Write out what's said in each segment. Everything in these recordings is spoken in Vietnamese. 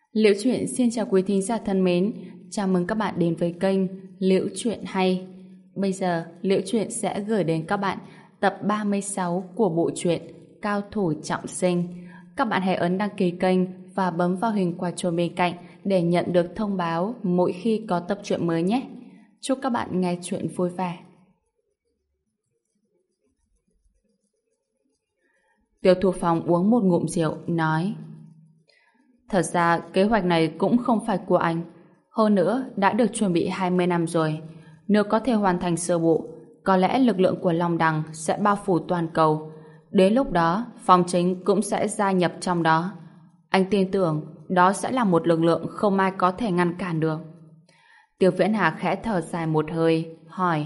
Liễu Chuyện xin chào quý thính giả thân mến, chào mừng các bạn đến với kênh Liễu Chuyện Hay. Bây giờ, Liễu Chuyện sẽ gửi đến các bạn tập 36 của bộ truyện Cao Thủ Trọng Sinh. Các bạn hãy ấn đăng ký kênh và bấm vào hình quả chuông bên cạnh để nhận được thông báo mỗi khi có tập truyện mới nhé. Chúc các bạn nghe truyện vui vẻ. Tiêu Thu Phong uống một ngụm rượu, nói: Thật ra kế hoạch này cũng không phải của anh. Hơn nữa, đã được chuẩn bị 20 năm rồi. Nếu có thể hoàn thành sơ bộ, có lẽ lực lượng của Long Đằng sẽ bao phủ toàn cầu. Đến lúc đó, Phong Chính cũng sẽ gia nhập trong đó. Anh tin tưởng đó sẽ là một lực lượng không ai có thể ngăn cản được. Tiêu Viễn Hà khẽ thở dài một hơi, hỏi: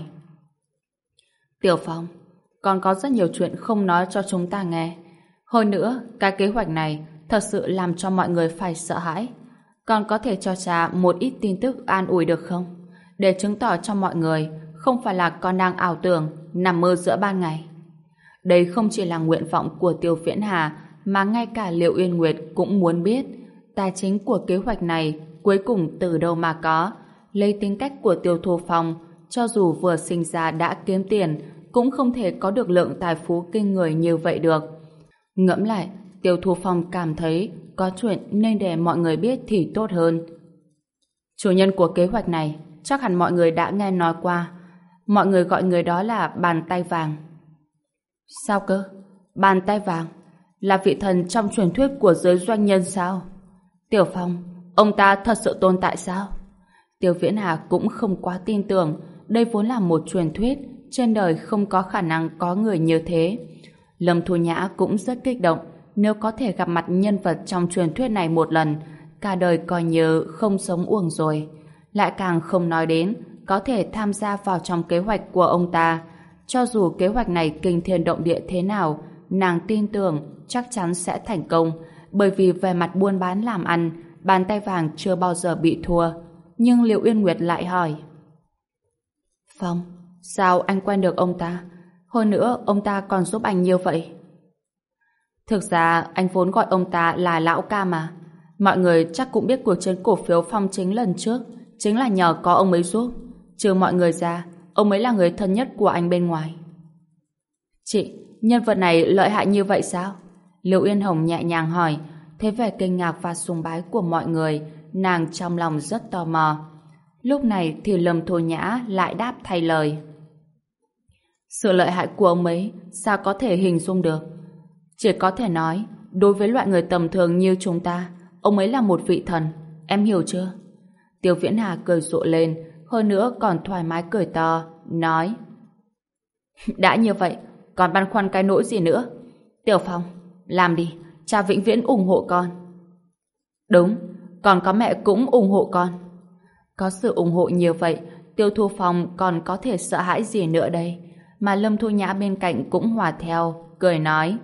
Tiểu Phong, còn có rất nhiều chuyện không nói cho chúng ta nghe. Hơn nữa, cái kế hoạch này thật sự làm cho mọi người phải sợ hãi. Con có thể cho cha một ít tin tức an ủi được không? Để chứng tỏ cho mọi người không phải là con đang ảo tưởng, nằm mơ giữa ban ngày. Đây không chỉ là nguyện vọng của Tiêu Viễn Hà, mà ngay cả Liệu Uyên Nguyệt cũng muốn biết tài chính của kế hoạch này cuối cùng từ đâu mà có. Lấy tính cách của Tiêu Thu Phong, cho dù vừa sinh ra đã kiếm tiền, cũng không thể có được lượng tài phú kinh người như vậy được. Ngẫm lại, Tiêu Thu Phong cảm thấy có chuyện nên để mọi người biết thì tốt hơn. Chủ nhân của kế hoạch này chắc hẳn mọi người đã nghe nói qua. Mọi người gọi người đó là Bàn Tay Vàng. Sao cơ? Bàn Tay Vàng là vị thần trong truyền thuyết của giới doanh nhân sao? Tiểu Phong, ông ta thật sự tồn tại sao? Tiêu Viễn Hà cũng không quá tin tưởng. Đây vốn là một truyền thuyết, trên đời không có khả năng có người như thế. Lâm Thu Nhã cũng rất kích động. Nếu có thể gặp mặt nhân vật trong truyền thuyết này một lần, cả đời coi như không sống uổng rồi. Lại càng không nói đến có thể tham gia vào trong kế hoạch của ông ta. Cho dù kế hoạch này kinh thiên động địa thế nào, nàng tin tưởng chắc chắn sẽ thành công, bởi vì về mặt buôn bán làm ăn, Bàn Tay Vàng chưa bao giờ bị thua. Nhưng Liệu Uyên Nguyệt lại hỏi: Phong, sao anh quen được ông ta? Hơn nữa, ông ta còn giúp anh như vậy. Thực ra, anh vốn gọi ông ta là Lão Ca mà. Mọi người chắc cũng biết cuộc chiến cổ phiếu Phong Chính lần trước chính là nhờ có ông ấy giúp. Trừ mọi người ra, ông ấy là người thân nhất của anh bên ngoài. Chị, nhân vật này lợi hại như vậy sao? Lưu Yên Hồng nhẹ nhàng hỏi. Thế vẻ kinh ngạc và sùng bái của mọi người, nàng trong lòng rất tò mò. Lúc này thì Lâm Thu Nhã lại đáp thay lời. Sự lợi hại của ông ấy sao có thể hình dung được? Chỉ có thể nói, đối với loại người tầm thường như chúng ta, ông ấy là một vị thần. Em hiểu chưa? Tiêu Viễn Hà cười rộ lên, hơn nữa còn thoải mái cười to, nói: Đã như vậy, còn băn khoăn cái nỗi gì nữa? Tiểu Phong, làm đi, cha vĩnh viễn ủng hộ con. Đúng, còn có mẹ cũng ủng hộ con. Có sự ủng hộ như vậy, Tiêu Thu Phong còn có thể sợ hãi gì nữa đây? Mà Lâm Thu Nhã bên cạnh cũng hòa theo, cười nói: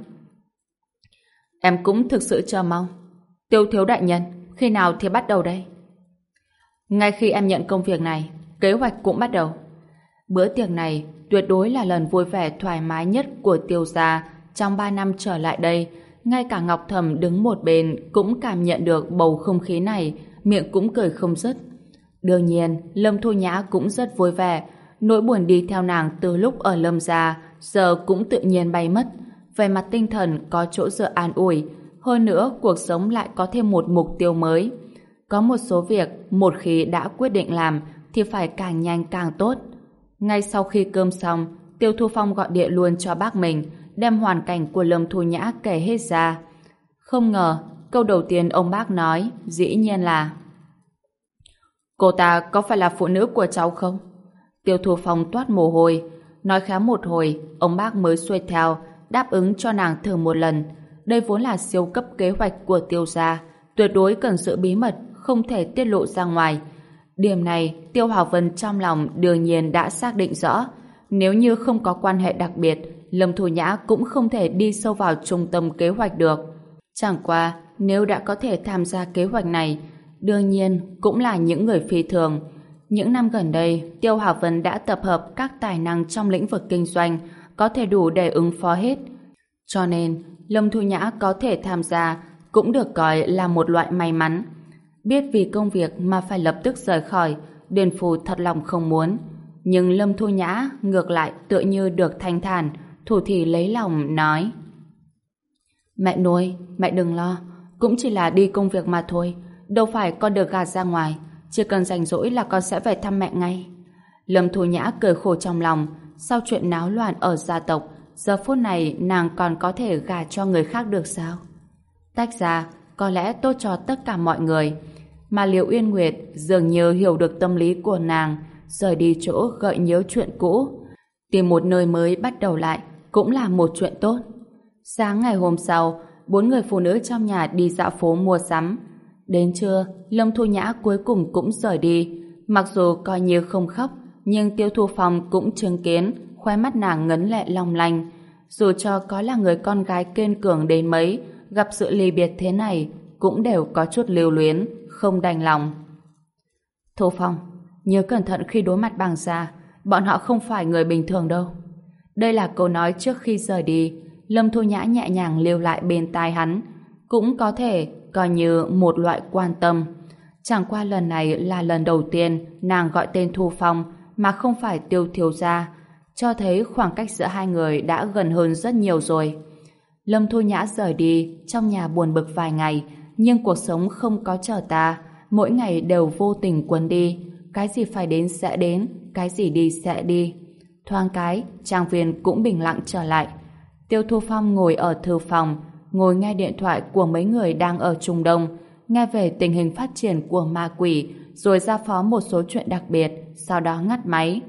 Em cũng thực sự chờ mong. Tiêu thiếu đại nhân, khi nào thì bắt đầu đây? Ngay khi em nhận công việc này, kế hoạch cũng bắt đầu. Bữa tiệc này tuyệt đối là lần vui vẻ thoải mái nhất của Tiêu gia trong 3 năm trở lại đây. Ngay cả Ngọc Thẩm đứng một bên cũng cảm nhận được bầu không khí này, miệng cũng cười không dứt. Đương nhiên, Lâm Thu Nhã cũng rất vui vẻ. Nỗi buồn đi theo nàng từ lúc ở Lâm gia giờ cũng tự nhiên bay mất. Về mặt tinh thần có chỗ dựa an ủi, hơn nữa cuộc sống lại có thêm một mục tiêu mới. Có một số việc một khi đã quyết định làm thì phải càng nhanh càng tốt. Ngay sau khi cơm xong, Tiêu Thu Phong gọi điện luôn cho bác mình, đem hoàn cảnh của Lâm Thu Nhã kể hết ra. Không ngờ, câu đầu tiên ông bác nói dĩ nhiên là: Cô ta có phải là phụ nữ của cháu không? Tiêu Thu Phong toát mồ hôi. Nói khá một hồi, ông bác mới xuôi theo, đáp ứng cho nàng thử một lần. Đây vốn là siêu cấp kế hoạch của Tiêu gia, tuyệt đối cần sự bí mật, không thể tiết lộ ra ngoài. Điểm này, Tiêu Hảo Vân trong lòng đương nhiên đã xác định rõ. Nếu như không có quan hệ đặc biệt, Lâm Thu Nhã cũng không thể đi sâu vào trung tâm kế hoạch được. Chẳng qua, nếu đã có thể tham gia kế hoạch này, đương nhiên cũng là những người phi thường. Những năm gần đây, Tiêu Hảo Vân đã tập hợp các tài năng trong lĩnh vực kinh doanh, có thể đủ để ứng phó hết. Cho nên, Lâm Thu Nhã có thể tham gia cũng được coi là một loại may mắn. Biết vì công việc mà phải lập tức rời khỏi, Điền Phù thật lòng không muốn. Nhưng Lâm Thu Nhã ngược lại tựa như được thanh thản, thủ thỉ lấy lòng nói: Mẹ nuôi, mẹ đừng lo, cũng chỉ là đi công việc mà thôi, đâu phải con được gạt ra ngoài, chỉ cần rảnh rỗi là con sẽ về thăm mẹ ngay. Lâm Thu Nhã cười khổ trong lòng, sau chuyện náo loạn ở gia tộc, giờ phút này nàng còn có thể gả cho người khác được sao? Tách ra, có lẽ tốt cho tất cả mọi người. Mà Liễu Uyên Nguyệt dường như hiểu được tâm lý của nàng, rời đi chỗ gợi nhớ chuyện cũ. Tìm một nơi mới bắt đầu lại cũng là một chuyện tốt. Sáng ngày hôm sau, 4 người phụ nữ trong nhà đi dạo phố mua sắm. Đến trưa, Lâm Thu Nhã cuối cùng cũng rời đi. Mặc dù coi như không khóc, nhưng Tiêu Thu Phong cũng chứng kiến, khóe mắt nàng ngấn lệ long lanh. Dù cho có là người con gái kiên cường đến mấy, gặp sự ly biệt thế này, cũng đều có chút lưu luyến, không đành lòng. Thu Phong, nhớ cẩn thận khi đối mặt bằng gia, bọn họ không phải người bình thường đâu. Đây là câu nói trước khi rời đi. Lâm Thu Nhã nhẹ nhàng lưu lại bên tai hắn, cũng có thể coi như một loại quan tâm. Chẳng qua lần này là lần đầu tiên nàng gọi tên Thu Phong mà không phải Tiêu thiếu gia, cho thấy khoảng cách giữa hai người đã gần hơn rất nhiều rồi. Lâm Thu Nhã rời đi, trong nhà buồn bực vài ngày, nhưng cuộc sống không có chờ ta, mỗi ngày đều vô tình cuốn đi, cái gì phải đến sẽ đến, cái gì đi sẽ đi. Thoáng cái, trang viên cũng bình lặng trở lại. Tiêu Thu Phong ngồi ở thư phòng, ngồi nghe điện thoại của mấy người đang ở Trung Đông, nghe về tình hình phát triển của ma quỷ, rồi ra phó một số chuyện đặc biệt, sau đó ngắt máy.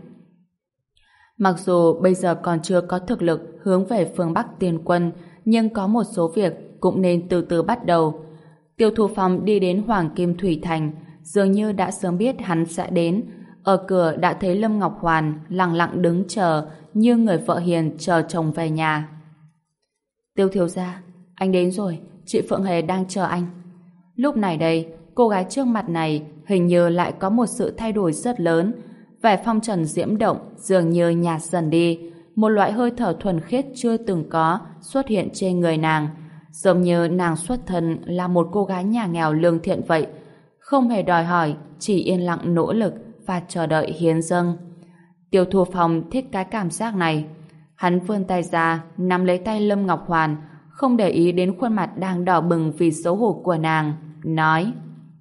Mặc dù bây giờ còn chưa có thực lực hướng về phương Bắc tiên quân, nhưng có một số việc cũng nên từ từ bắt đầu. Tiêu Thu Phong đi đến Hoàng Kim Thủy Thành, dường như đã sớm biết hắn sẽ đến. Ở cửa đã thấy Lâm Ngọc Hoàn lặng lặng đứng chờ, như người vợ hiền chờ chồng về nhà. Tiêu thiếu gia, anh đến rồi, chị Phượng Hề đang chờ anh. Lúc này đây, cô gái trước mặt này hình như lại có một sự thay đổi rất lớn. Vẻ phong trần diễm động dường như nhạt dần đi, một loại hơi thở thuần khiết chưa từng có xuất hiện trên người nàng, giống như nàng xuất thân là một cô gái nhà nghèo lương thiện vậy, không hề đòi hỏi, chỉ yên lặng nỗ lực và chờ đợi hiến dâng. Tiêu Thu Phong thích cái cảm giác này. Hắn vươn tay ra, nắm lấy tay Lâm Ngọc Hoàn, không để ý đến khuôn mặt đang đỏ bừng vì xấu hổ của nàng, nói: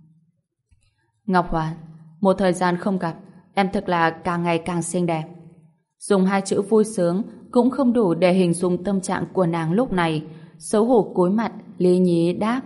Ngọc Hoàn, một thời gian không gặp, em thật là càng ngày càng xinh đẹp. Dùng hai chữ vui sướng cũng không đủ để hình dung tâm trạng của nàng lúc này. Xấu hổ cúi mặt, lý nhí đáp: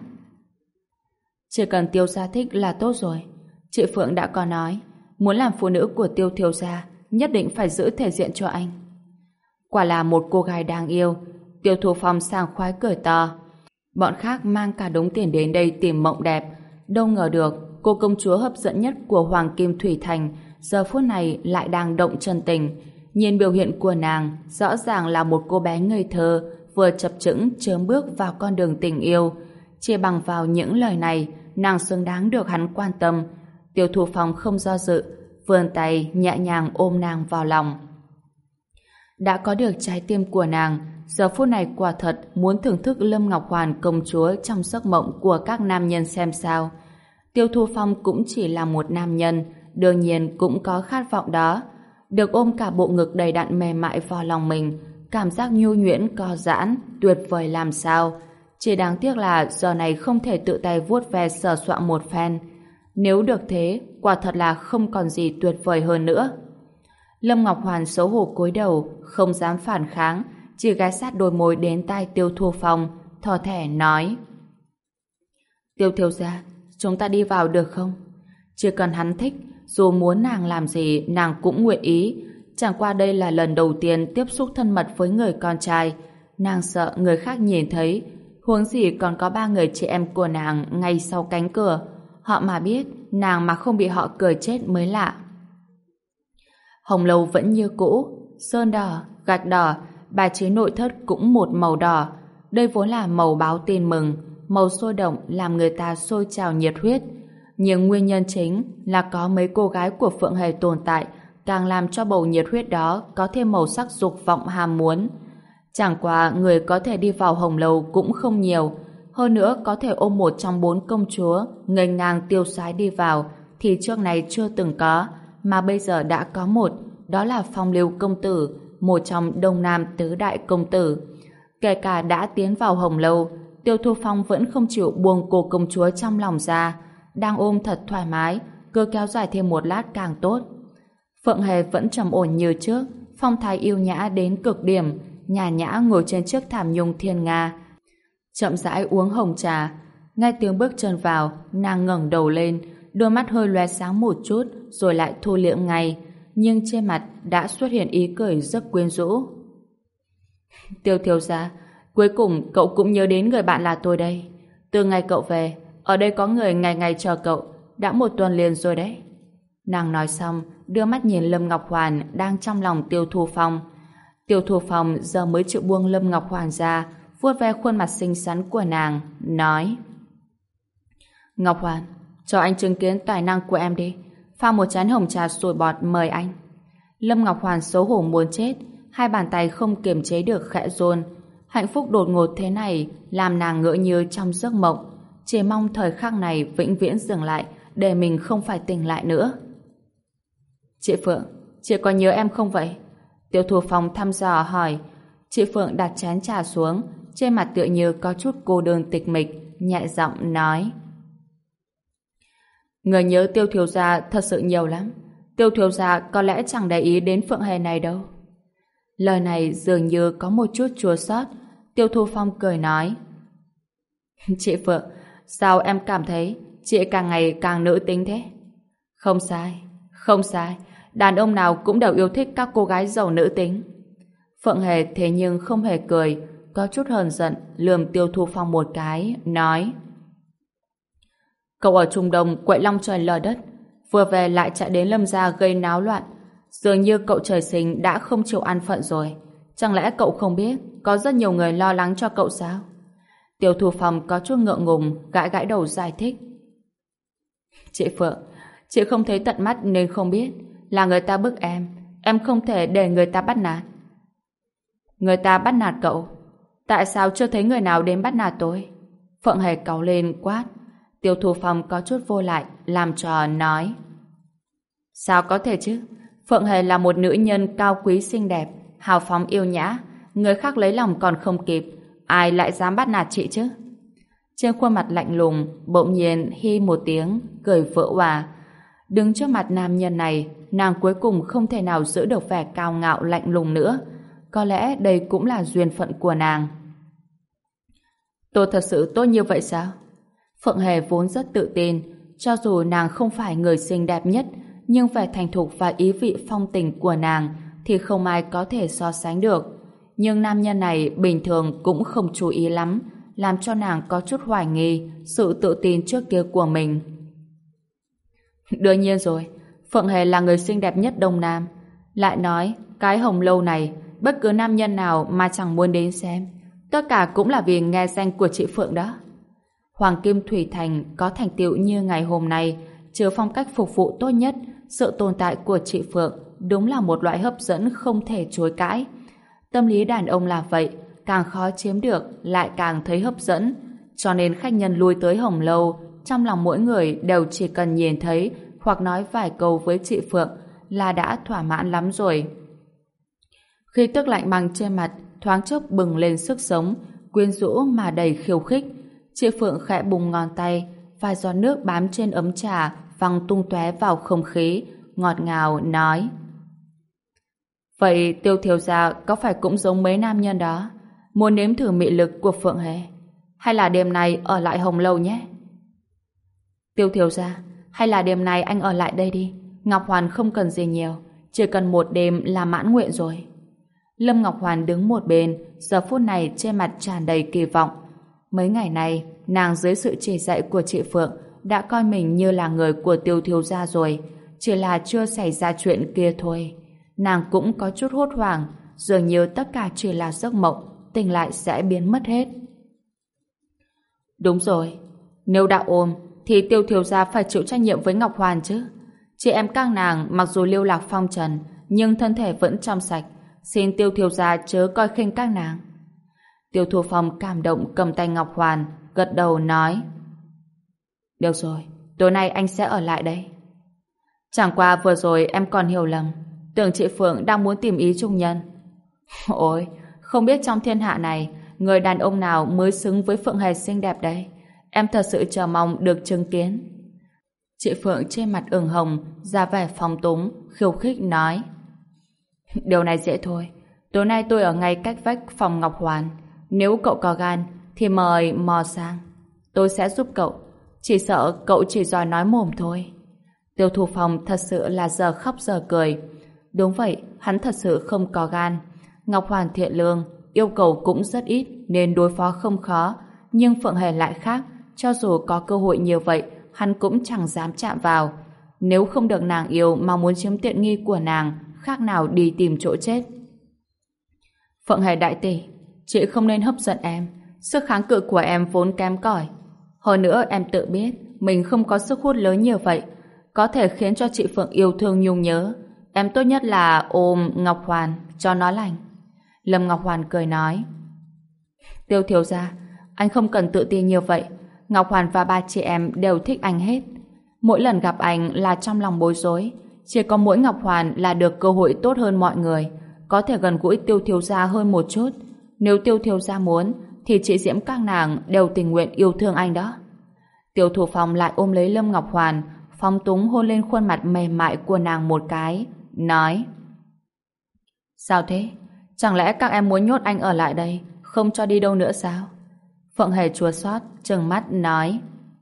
Chỉ cần Tiêu gia thích là tốt rồi. Chị Phượng đã có nói, muốn làm phụ nữ của Tiêu thiếu gia, nhất định phải giữ thể diện cho anh. Quả là một cô gái đáng yêu. Tiêu Thu Phong sảng khoái cười to. Bọn khác mang cả đống tiền đến đây tìm mộng đẹp, đâu ngờ được cô công chúa hấp dẫn nhất của Hoàng Kim Thủy Thành giờ phút này lại đang động chân tình. Nhìn biểu hiện của nàng, rõ ràng là một cô bé ngây thơ vừa chập chững chớm bước vào con đường tình yêu. Chỉ bằng vào những lời này, nàng xứng đáng được hắn quan tâm. Tiêu Thu Phong không do dự, vươn tay nhẹ nhàng ôm nàng vào lòng. Đã có được trái tim của nàng, giờ phút này quả thật muốn thưởng thức Lâm Ngọc Hoàn công chúa trong giấc mộng của các nam nhân xem sao. Tiêu Thu Phong cũng chỉ là một nam nhân, đương nhiên cũng có khát vọng đó. Được ôm cả bộ ngực đầy đặn mềm mại vào lòng mình, cảm giác nhu nhuyễn co giãn, tuyệt vời làm sao. Chỉ đáng tiếc là giờ này không thể tự tay vuốt ve sờ soạng một phen. Nếu được thế, quả thật là không còn gì tuyệt vời hơn nữa. Lâm Ngọc Hoàn xấu hổ cúi đầu, không dám phản kháng, chỉ ghé sát đôi môi đến tai Tiêu Thu Phong, thò thẻ nói: Tiêu thiếu gia, chúng ta đi vào được không? Chỉ cần hắn thích, dù muốn nàng làm gì nàng cũng nguyện ý. Chẳng qua đây là lần đầu tiên tiếp xúc thân mật với người con trai, nàng sợ người khác nhìn thấy, huống gì còn có 3 người chị em của nàng ngay sau cánh cửa. Họ mà biết, nàng mà không bị họ cười chết mới lạ. Hồng Lâu vẫn như cũ, sơn đỏ, gạch đỏ, bài trí nội thất cũng một màu đỏ. Đây vốn là màu báo tin mừng, màu sôi động làm người ta sôi trào nhiệt huyết. Nhưng nguyên nhân chính là có mấy cô gái của Phượng Hề tồn tại, càng làm cho bầu nhiệt huyết đó có thêm màu sắc dục vọng ham muốn. Chẳng qua người có thể đi vào Hồng Lâu cũng không nhiều. hơn nữa có thể ôm một trong 4 công chúa nghênh ngang tiêu sái đi vào thì trước này chưa từng có, mà bây giờ đã có một, đó là Phong Lưu công tử, một trong Đông Nam tứ đại công tử. Kể cả đã tiến vào Hồng Lâu, Tiêu Thu Phong vẫn không chịu buông cô công chúa trong lòng ra, đang ôm thật thoải mái, cứ kéo dài thêm một lát càng tốt. Phượng Hề vẫn trầm ổn như trước, phong thái yêu nhã đến cực điểm, nhàn nhã ngồi trên chiếc thảm nhung thiên nga, chậm rãi uống hồng trà. Nghe tiếng bước chân vào, nàng ngẩng đầu lên, đôi mắt hơi lóe sáng một chút, rồi lại thu liễm ngay, nhưng trên mặt đã xuất hiện ý cười rất quyến rũ. Tiêu thiếu gia, cuối cùng cậu cũng nhớ đến người bạn là tôi đây. Từ ngày cậu về, ở đây có người ngày ngày chờ cậu, đã 1 tuần liền rồi đấy. Nàng nói xong, đưa mắt nhìn Lâm Ngọc Hoàn đang trong lòng Tiêu Thu Phong. Tiêu Thu Phong giờ mới chịu buông Lâm Ngọc Hoàn ra, vuốt ve khuôn mặt xinh xắn của nàng, nói: Ngọc Hoàn, cho anh chứng kiến tài năng của em đi. Pha một chén hồng trà sủi bọt mời anh. Lâm Ngọc Hoàn xấu hổ muốn chết, hai bàn tay không kiềm chế được khẽ run. Hạnh phúc đột ngột thế này làm nàng ngỡ như trong giấc mộng, chỉ mong thời khắc này vĩnh viễn dừng lại để mình không phải tỉnh lại nữa. Chị Phượng, chị có nhớ em không vậy? Tiêu Thu Phong thăm dò hỏi. Chị Phượng đặt chén trà xuống, trên mặt tựa như có chút cô đơn tịch mịch, nhẹ giọng nói: Người nhớ Tiêu thiếu gia thật sự nhiều lắm. Tiêu thiếu gia có lẽ chẳng để ý đến Phượng Hề này đâu. Lời này dường như có một chút chua xót. Tiêu Thu Phong cười nói: Chị Phượng, sao em cảm thấy chị càng ngày càng nữ tính thế? Không sai, không sai. Đàn ông nào cũng đều yêu thích các cô gái giàu nữ tính. Phượng Hề thế nhưng không hề cười, có chút hờn giận lườm Tiêu Thu Phong một cái, nói: Cậu ở Trung Đông quậy long trời lở đất, vừa về lại chạy đến Lâm gia gây náo loạn. Dường như cậu trời sinh đã không chịu an phận rồi. Chẳng lẽ cậu không biết có rất nhiều người lo lắng cho cậu sao? Tiêu Thu Phong có chút ngượng ngùng, gãi gãi đầu giải thích: Chị Phượng, chị không thấy tận mắt nên không biết. Là người ta bức em không thể để người ta bắt nạt. Người ta bắt nạt cậu? Tại sao chưa thấy người nào đến bắt nạt tôi? Phượng Hề cáu lên quát. Tiêu Thu Phong có chút vô lại, làm trò nói: Sao có thể chứ? Phượng Hề là một nữ nhân cao quý xinh đẹp, hào phóng yêu nhã, người khác lấy lòng còn không kịp, ai lại dám bắt nạt chị chứ? Trên khuôn mặt lạnh lùng, bỗng nhiên hi một tiếng, cười vỡ òa. Đứng trước mặt nam nhân này, nàng cuối cùng không thể nào giữ được vẻ cao ngạo lạnh lùng nữa. Có lẽ đây cũng là duyên phận của nàng. Tôi thật sự tốt như vậy sao? Phượng Hề vốn rất tự tin, cho dù nàng không phải người xinh đẹp nhất, nhưng vẻ thành thục và ý vị phong tình của nàng thì không ai có thể so sánh được. Nhưng nam nhân này bình thường cũng không chú ý lắm, làm cho nàng có chút hoài nghi sự tự tin trước kia của mình. Đương nhiên rồi, Phượng Hề là người xinh đẹp nhất Đông Nam. Lại nói, cái Hồng Lâu này, bất cứ nam nhân nào mà chẳng muốn đến xem, tất cả cũng là vì nghe danh của chị Phượng đó. Hoàng Kim Thủy Thành có thành tựu như ngày hôm nay, trừ phong cách phục vụ tốt nhất, sự tồn tại của chị Phượng đúng là một loại hấp dẫn không thể chối cãi. Tâm lý đàn ông là vậy, càng khó chiếm được lại càng thấy hấp dẫn, cho nên khách nhân lui tới Hồng Lâu, trong lòng mỗi người đều chỉ cần nhìn thấy hoặc nói vài câu với chị Phượng là đã thỏa mãn lắm rồi. Khi tức lạnh băng trên mặt thoáng chốc bừng lên sức sống, quyến rũ mà đầy khiêu khích. Chị Phượng khẽ búng ngón tay, vài giọt nước bám trên ấm trà văng tung tóe vào không khí, ngọt ngào nói: Vậy Tiêu thiếu gia có phải cũng giống mấy nam nhân đó, muốn nếm thử mị lực của Phượng Hề, hay là đêm nay ở lại Hồng Lâu nhé? Tiêu thiếu gia, hay là đêm nay anh ở lại đây đi, Ngọc Hoàn không cần gì nhiều, chỉ cần một đêm là mãn nguyện rồi. Lâm Ngọc Hoàn đứng một bên, giờ phút này trên mặt tràn đầy kỳ vọng. Mấy ngày này, nàng dưới sự chỉ dạy của chị Phượng đã coi mình như là người của Tiêu thiếu gia rồi, chỉ là chưa xảy ra chuyện kia thôi. Nàng cũng có chút hốt hoảng, dường như tất cả chỉ là giấc mộng, tỉnh lại sẽ biến mất hết. Đúng rồi, nếu đã ôm thì Tiêu thiếu gia phải chịu trách nhiệm với Ngọc Hoàn chứ. Chị em các nàng mặc dù lưu lạc phong trần, nhưng thân thể vẫn trong sạch, xin Tiêu thiếu gia chớ coi khinh các nàng. Tiêu Thu Phong cảm động cầm tay Ngọc Hoàn, gật đầu nói: Được rồi, tối nay anh sẽ ở lại đây. Chẳng qua vừa rồi em còn hiểu lầm, tưởng chị Phượng đang muốn tìm ý trung nhân. Ôi, không biết trong thiên hạ này người đàn ông nào mới xứng với Phượng Hề xinh đẹp đây. Em thật sự chờ mong được chứng kiến. Chị Phượng trên mặt ửng hồng, ra vẻ phóng túng, khiêu khích nói: Điều này dễ thôi. Tối nay tôi ở ngay cách vách phòng Ngọc Hoàn. Nếu cậu có gan thì mời mò sang. Tôi sẽ giúp cậu. Chỉ sợ cậu chỉ giỏi nói mồm thôi. Tiêu Thủ Phong thật sự là giờ khóc giờ cười. Đúng vậy, hắn thật sự không có gan. Ngọc Hoàn thiện lương, yêu cầu cũng rất ít nên đối phó không khó. Nhưng Phượng Hề lại khác. Cho dù có cơ hội nhiều vậy, hắn cũng chẳng dám chạm vào. Nếu không được nàng yêu mà muốn chiếm tiện nghi của nàng, khác nào đi tìm chỗ chết. Phượng Hề đại tỷ, chị không nên hấp dẫn em. Sức kháng cự của em vốn kém cỏi. Hơn nữa em tự biết mình không có sức hút lớn như vậy, có thể khiến cho chị Phượng yêu thương nhung nhớ. Em tốt nhất là ôm Ngọc Hoàn cho nó lành. Lâm Ngọc Hoàn cười nói: Tiêu thiếu gia, anh không cần tự tin như vậy. Ngọc Hoàn và ba chị em đều thích anh hết. Mỗi lần gặp anh là trong lòng bối rối. Chỉ có mỗi Ngọc Hoàn là được cơ hội tốt hơn mọi người, có thể gần gũi Tiêu thiếu gia hơn một chút. Nếu Tiêu thiếu gia muốn thì chị Diễm các nàng đều tình nguyện yêu thương anh đó. Tiêu Thủ Phong lại ôm lấy Lâm Ngọc Hoàn, phóng túng hôn lên khuôn mặt mềm mại của nàng một cái, nói: Sao thế? Chẳng lẽ các em muốn nhốt anh ở lại đây, không cho đi đâu nữa sao? Phượng Hề chua xót trừng mắt nói: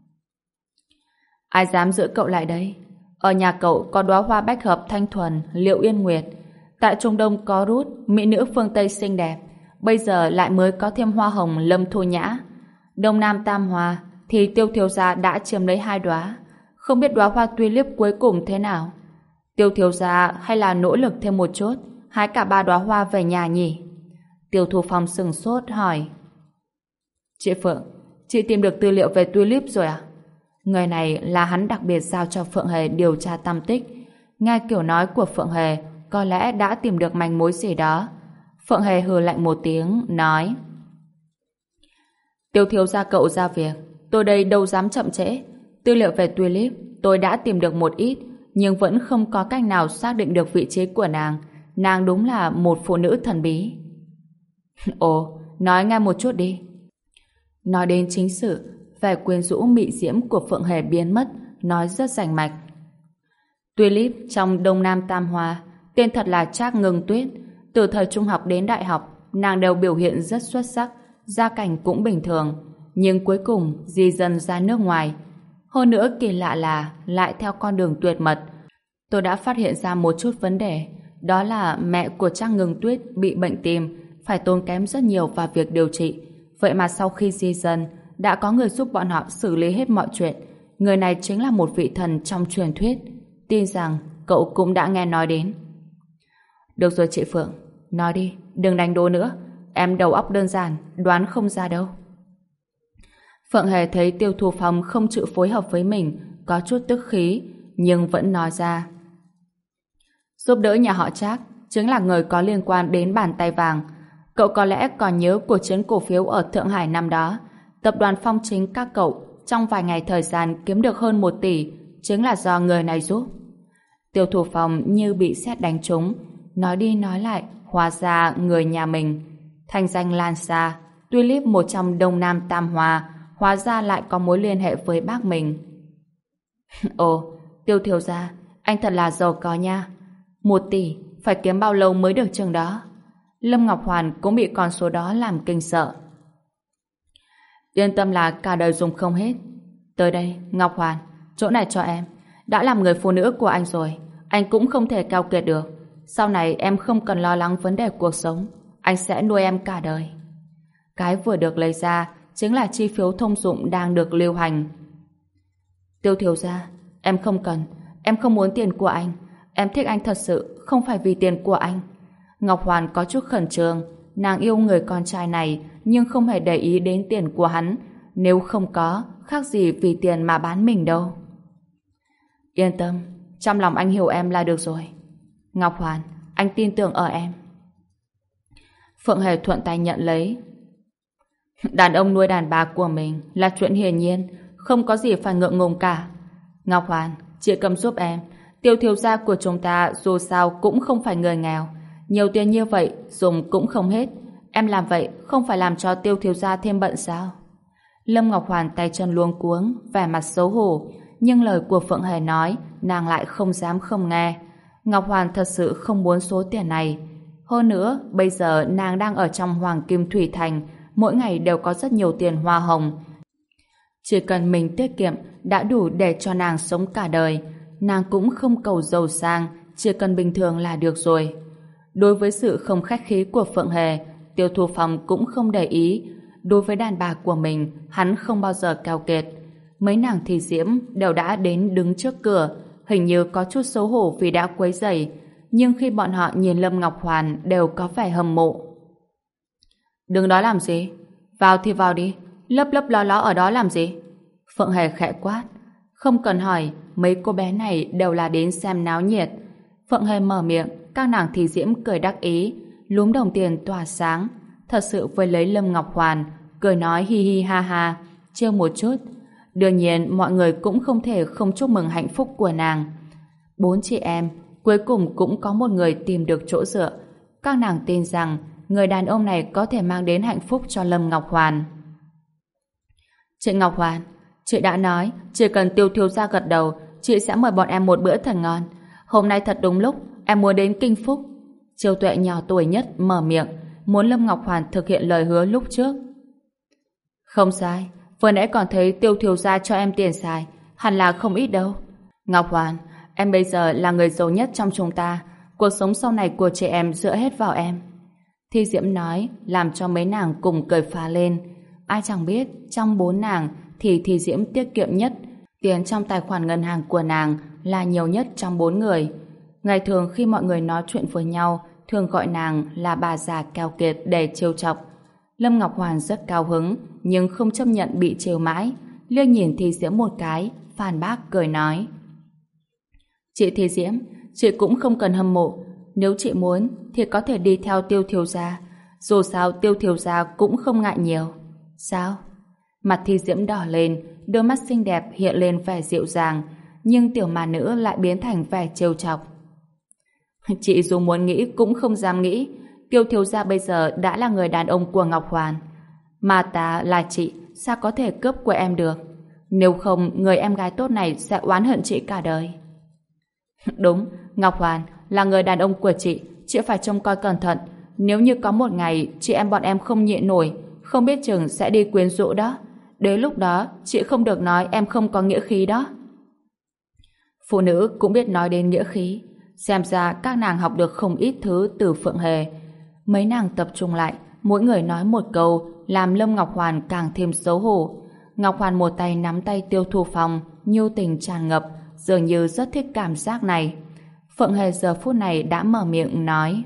Ai dám giữ cậu lại đây? Ở nhà cậu có đóa hoa bách hợp thanh thuần, Liệu Yên Nguyệt. Tại Trung Đông có Rút, mỹ nữ phương Tây xinh đẹp. Bây giờ lại mới có thêm hoa hồng Lâm Thu Nhã. Đông Nam Tam Hoa thì Tiêu thiếu gia đã chiếm lấy 2 đóa. Không biết đóa hoa tulip cuối cùng thế nào. Tiêu thiếu gia hay là nỗ lực thêm một chút, hái cả 3 đóa hoa về nhà nhỉ? Tiêu Thủ Phong sừng sốt hỏi: Chị Phượng, chị tìm được tư liệu về tulip rồi à? Người này là hắn đặc biệt giao cho Phượng Hề điều tra tăm tích. Nghe kiểu nói của Phượng Hề, có lẽ đã tìm được manh mối gì đó. Phượng Hề hừ lạnh một tiếng, nói: Tiêu thiếu gia cậu ra việc, tôi đây đâu dám chậm trễ. Tư liệu về tulip tôi đã tìm được một ít, nhưng vẫn không có cách nào xác định được vị trí của nàng. Nàng đúng là một phụ nữ thần bí. Ồ, nói nghe một chút đi. Nói đến chính sự, vẻ quyến rũ mị diễm của Phượng Hề biến mất, nói rất rành mạch. Tulip trong Đông Nam Tam Hoa, tên thật là Trác Ngưng Tuyết. Từ thời trung học đến đại học, nàng đều biểu hiện rất xuất sắc, gia cảnh cũng bình thường, nhưng cuối cùng di dân ra nước ngoài. Hơn nữa kỳ lạ là lại theo con đường tuyệt mật. Tôi đã phát hiện ra một chút vấn đề, đó là mẹ của Trác Ngưng Tuyết bị bệnh tim, phải tốn kém rất nhiều vào việc điều trị. Vậy mà sau khi di dân, đã có người giúp bọn họ xử lý hết mọi chuyện. Người này chính là một vị thần trong truyền thuyết. Tin rằng cậu cũng đã nghe nói đến. Được rồi chị Phượng, nói đi, đừng đánh đố nữa. Em đầu óc đơn giản, đoán không ra đâu. Phượng Hề thấy Tiêu Thủ Phong không chịu phối hợp với mình, có chút tức khí, nhưng vẫn nói ra: Giúp đỡ nhà họ Trác chính là người có liên quan đến bàn tay vàng. Cậu có lẽ còn nhớ cuộc chiến cổ phiếu ở Thượng Hải năm đó. Tập đoàn Phong Chính các cậu trong vài ngày thời gian kiếm được hơn 1 tỷ, chính là do người này giúp. Tiêu Thủ Phong như bị sét đánh trúng, nói đi nói lại, hóa ra người nhà mình. Thành danh lan xa, tulip một trong Đông Nam Tam Hoa, hóa ra lại có mối liên hệ với bác mình. Ồ, Tiêu thiếu gia, anh thật là giàu có nha. 1 tỷ, phải kiếm bao lâu mới được chừng đó? Lâm Ngọc Hoàn cũng bị con số đó làm kinh sợ. Yên tâm là cả đời dùng không hết. Tới đây, Ngọc Hoàn, chỗ này cho em. Đã làm người phụ nữ của anh rồi, anh cũng không thể keo kiệt được. Sau này em không cần lo lắng vấn đề cuộc sống, anh sẽ nuôi em cả đời. Cái vừa được lấy ra chính là chi phiếu thông dụng đang được lưu hành. Tiêu thiếu gia, em không cần, em không muốn tiền của anh. Em thích anh thật sự, không phải vì tiền của anh. Ngọc Hoàn có chút khẩn trương, nàng yêu người con trai này nhưng không hề để ý đến tiền của hắn. Nếu không có, khác gì vì tiền mà bán mình đâu. Yên tâm, trong lòng anh hiểu em là được rồi. Ngọc Hoàn, anh tin tưởng ở em. Phượng Hề thuận tay nhận lấy. Đàn ông nuôi đàn bà của mình là chuyện hiển nhiên, không có gì phải ngượng ngùng cả. Ngọc Hoàn, chị cầm giúp em. Tiêu thiếu gia của chúng ta dù sao cũng không phải người nghèo. Nhiều tiền như vậy dùng cũng không hết. Em làm vậy không phải làm cho tiêu thiếu gia thêm bận sao? Lâm Ngọc Hoàn tay chân luống cuống, vẻ mặt xấu hổ. Nhưng lời của Phượng Hề nói, nàng lại không dám không nghe. Ngọc Hoàn thật sự không muốn số tiền này. Hơn nữa, bây giờ nàng đang ở trong Hoàng Kim Thủy Thành, mỗi ngày đều có rất nhiều tiền hoa hồng. Chỉ cần mình tiết kiệm đã đủ để cho nàng sống cả đời. Nàng cũng không cầu giàu sang, chỉ cần bình thường là được rồi. Đối với sự không khách khí của Phượng Hề, Tiêu Thu Phong cũng không để ý. Đối với đàn bà của mình, hắn không bao giờ keo kiệt. Mấy nàng Thi Diễm đều đã đến đứng trước cửa, hình như có chút xấu hổ vì đã quấy rầy, nhưng khi bọn họ nhìn Lâm Ngọc Hoàn đều có vẻ hâm mộ. Đứng đó làm gì? Vào thì vào đi, lấp lấp ló ló ở đó làm gì? Phượng Hề khẽ quát. Không cần hỏi, mấy cô bé này đều là đến xem náo nhiệt. Phượng Hề mở miệng, các nàng Thi Diễm cười đắc ý, lúm đồng tiền tỏa sáng, thật sự với lấy Lâm Ngọc Hoàn, cười nói hi hi ha ha, trêu một chút. Đương nhiên mọi người cũng không thể không chúc mừng hạnh phúc của nàng. 4 chị em cuối cùng cũng có một người tìm được chỗ dựa. Các nàng tin rằng người đàn ông này có thể mang đến hạnh phúc cho Lâm Ngọc Hoàn. Chị Ngọc Hoàn, chị đã nói chỉ cần Tiêu thiếu gia gật đầu, chị sẽ mời bọn em một bữa thật ngon. Hôm nay thật đúng lúc em muốn đến Kinh Phúc. Chiêu Tuệ nhỏ tuổi nhất mở miệng, muốn Lâm Ngọc Hoàn thực hiện lời hứa lúc trước. Không sai, vừa nãy còn thấy Tiêu thiếu gia cho em tiền xài, hẳn là không ít đâu. Ngọc Hoàn, em bây giờ là người giàu nhất trong chúng ta, cuộc sống sau này của chị em dựa hết vào em. Thi Diễm nói, làm cho mấy nàng cùng cười phá lên. Ai chẳng biết, trong 4 nàng thì Thi Diễm tiết kiệm nhất, tiền trong tài khoản ngân hàng của nàng là nhiều nhất trong 4 người. Ngày thường khi mọi người nói chuyện với nhau, thường gọi nàng là bà già keo kiệt để trêu chọc. Lâm Ngọc Hoàn rất cao hứng, nhưng không chấp nhận bị trêu mãi, liếc nhìn Thi Diễm một cái, phản bác cười nói. Chị Thi Diễm, chị cũng không cần hâm mộ, nếu chị muốn thì có thể đi theo Tiêu thiếu gia, dù sao Tiêu thiếu gia cũng không ngại nhiều. Sao? Mặt Thi Diễm đỏ lên, đôi mắt xinh đẹp hiện lên vẻ dịu dàng, nhưng tiểu mà nữ lại biến thành vẻ trêu chọc. Chị dù muốn nghĩ cũng không dám nghĩ, Tiêu thiếu gia bây giờ đã là người đàn ông của Ngọc Hoàn, mà ta là chị, sao có thể cướp của em được? Nếu không, người em gái tốt này sẽ oán hận chị cả đời. Đúng, Ngọc Hoàn là người đàn ông của chị phải trông coi cẩn thận. Nếu như có một ngày chị em bọn em không nhịn nổi, không biết chừng sẽ đi quyến rũ đó. Đến lúc đó, chị không được nói em không có nghĩa khí đó. Phụ nữ cũng biết nói đến nghĩa khí. Xem ra các nàng học được không ít thứ từ Phượng Hề. Mấy nàng tập trung lại, mỗi người nói một câu, làm Lâm Ngọc Hoàn càng thêm xấu hổ. Ngọc Hoàn một tay nắm tay Tiêu Thu Phong, nhu tình tràn ngập, dường như rất thích cảm giác này. Phượng Hề giờ phút này đã mở miệng nói.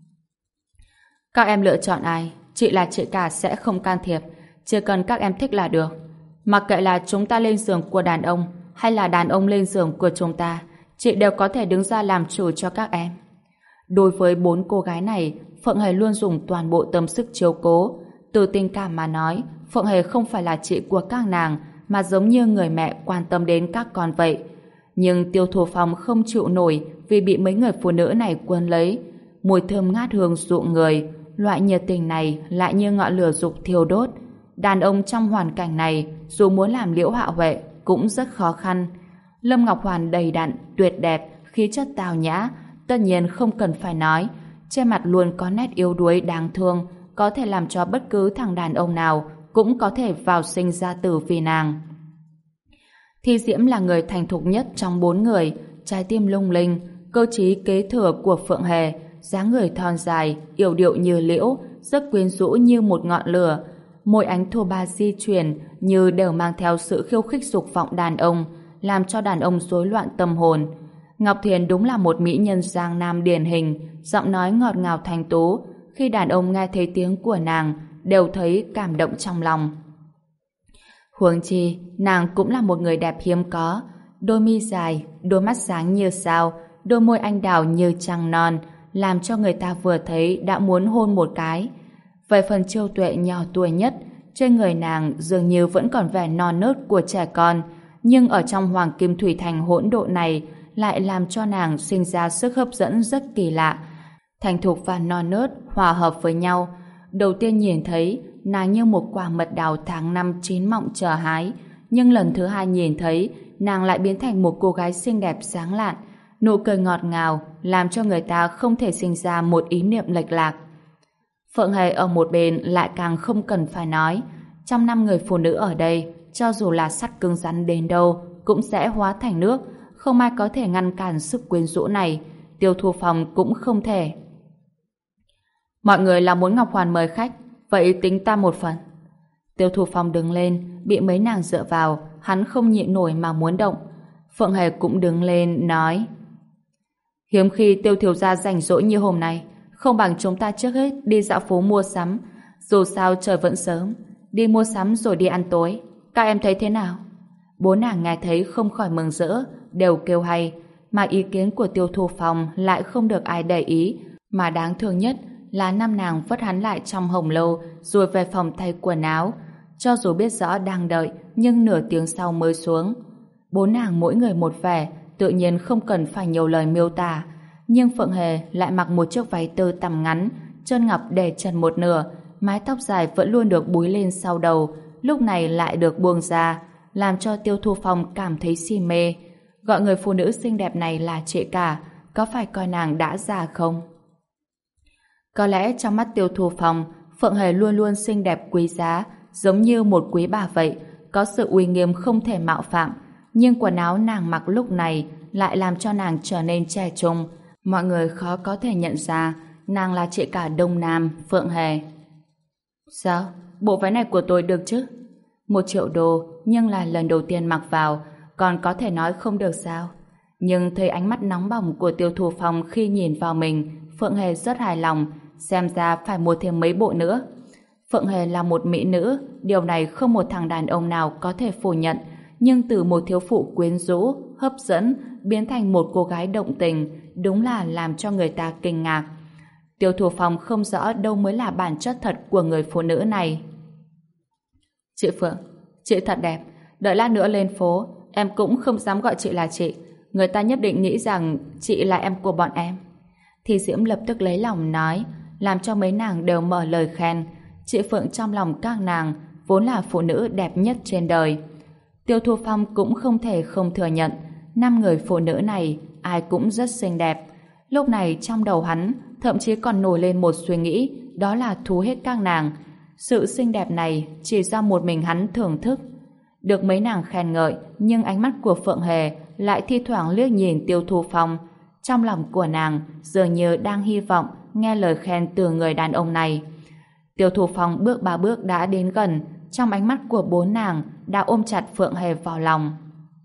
Các em lựa chọn ai, chị là chị cả sẽ không can thiệp, chỉ cần các em thích là được. Mặc kệ là chúng ta lên giường của đàn ông hay là đàn ông lên giường của chúng ta, chị đều có thể đứng ra làm chủ cho các em. Đối với 4 cô gái này, Phượng Hề luôn dùng toàn bộ tâm sức chiếu cố. Từ tình cảm mà nói, Phượng Hề không phải là chị của các nàng, mà giống như người mẹ quan tâm đến các con vậy. Nhưng Tiêu Thu Phong không chịu nổi vì bị mấy người phụ nữ này cuốn lấy. Mùi thơm ngát hương dụ người, loại nhiệt tình này lại như ngọn lửa dục thiêu đốt. Đàn ông trong hoàn cảnh này dù muốn làm Liễu Hạ Huệ cũng rất khó khăn. Lâm Ngọc Hoàn đầy đặn, tuyệt đẹp, khí chất tào nhã, tất nhiên không cần phải nói, trên mặt luôn có nét yếu đuối đáng thương, có thể làm cho bất cứ thằng đàn ông nào cũng có thể vào sinh ra tử vì nàng. Thi Diễm là người thành thục nhất trong 4 người, trái tim lung linh, cơ trí kế thừa của Phượng Hề, dáng người thon dài, yểu điệu như liễu, rất quyến rũ như một ngọn lửa. Môi ánh thô ba di chuyển như đều mang theo sự khiêu khích dục vọng đàn ông, làm cho đàn ông rối loạn tâm hồn. Ngọc Thiền đúng là một mỹ nhân giang nam điển hình, giọng nói ngọt ngào thanh tú, khi đàn ông nghe thấy tiếng của nàng đều thấy cảm động trong lòng. Huống chi, nàng cũng là một người đẹp hiếm có, đôi mi dài, đôi mắt sáng như sao, đôi môi anh đào như trăng non, làm cho người ta vừa thấy đã muốn hôn một cái. Về phần Chiêu Tuệ nhỏ tuổi nhất, trên người nàng dường như vẫn còn vẻ non nớt của trẻ con, nhưng ở trong Hoàng Kim Thủy Thành hỗn độn này lại làm cho nàng sinh ra sức hấp dẫn rất kỳ lạ. Thành thục và non nớt hòa hợp với nhau. Đầu tiên nhìn thấy, nàng như một quả mật đào tháng năm chín mọng chờ hái, nhưng lần thứ hai nhìn thấy, nàng lại biến thành một cô gái xinh đẹp sáng lạn, nụ cười ngọt ngào, làm cho người ta không thể sinh ra một ý niệm lệch lạc. Phượng Hề ở một bên lại càng không cần phải nói. Trong 5 người phụ nữ ở đây, cho dù là sắt cứng rắn đến đâu, cũng sẽ hóa thành nước, không ai có thể ngăn cản sức quyến rũ này. Tiêu Thu Phong cũng không thể. Mọi người là muốn Ngọc Hoàn mời khách, vậy tính ta một phần. Tiêu Thu Phong đứng lên, bị mấy nàng dựa vào, hắn không nhịn nổi mà muốn động. Phượng Hề cũng đứng lên, nói: hiếm khi Tiêu thiếu gia rảnh rỗi như hôm nay, không bằng chúng ta trước hết đi dạo phố mua sắm. Dù sao trời vẫn sớm, đi mua sắm rồi đi ăn tối. Các em thấy thế nào? Bốn nàng nghe thấy không khỏi mừng rỡ, đều kêu hay, mà ý kiến của Tiêu Thu Phong lại không được ai để ý, mà đáng thương nhất là 5 nàng vất hắn lại trong hồng lâu rồi về phòng thay quần áo. Cho dù biết rõ đang đợi, nhưng nửa tiếng sau mới xuống. 4 nàng mỗi người một vẻ, tự nhiên không cần phải nhiều lời miêu tả. Nhưng Phượng Hề lại mặc một chiếc váy tơ tằm ngắn, chân ngọc để trần một nửa, mái tóc dài vẫn luôn được búi lên sau đầu, lúc này lại được buông ra, làm cho Tiêu Thu Phong cảm thấy si mê. Gọi người phụ nữ xinh đẹp này là chị cả, có phải coi nàng đã già không? Có lẽ trong mắt Tiêu Thu Phong, Phượng Hề luôn luôn xinh đẹp quý giá, giống như một quý bà vậy, có sự uy nghiêm không thể mạo phạm. Nhưng quần áo nàng mặc lúc này lại làm cho nàng trở nên trẻ trung. Mọi người khó có thể nhận ra nàng là chị cả Đông Nam, Phượng Hề. Sao? Bộ váy này của tôi được chứ? 1 triệu đô, nhưng là lần đầu tiên mặc vào, còn có thể nói không được sao? Nhưng thấy ánh mắt nóng bỏng của Tiêu Thu Phong khi nhìn vào mình, Phượng Hề rất hài lòng, xem ra phải mua thêm mấy bộ nữa. Phượng Hề là một mỹ nữ, điều này không một thằng đàn ông nào có thể phủ nhận, nhưng từ một thiếu phụ quyến rũ, hấp dẫn, biến thành một cô gái động tình, đúng là làm cho người ta kinh ngạc. Tiêu Thu Phong không rõ đâu mới là bản chất thật của người phụ nữ này. Chị Phượng, chị thật đẹp, đợi lát nữa lên phố, em cũng không dám gọi chị là chị, người ta nhất định nghĩ rằng chị là em của bọn em. Thì Diễm lập tức lấy lòng nói, làm cho mấy nàng đều mở lời khen. Chị Phượng trong lòng các nàng vốn là phụ nữ đẹp nhất trên đời. Tiêu Thu Phong cũng không thể không thừa nhận 5 người phụ nữ này ai cũng rất xinh đẹp. Lúc này trong đầu hắn thậm chí còn nổi lên một suy nghĩ, đó là thu hết các nàng. Sự xinh đẹp này chỉ do một mình hắn thưởng thức. Được mấy nàng khen ngợi, nhưng ánh mắt của Phượng Hề lại thi thoảng liếc nhìn Tiêu Thu Phong. Trong lòng của nàng dường như đang hy vọng nghe lời khen từ người đàn ông này. Tiêu Thu Phong bước 3 bước đã đến gần, trong ánh mắt của 4 nàng đã ôm chặt Phượng Hề vào lòng.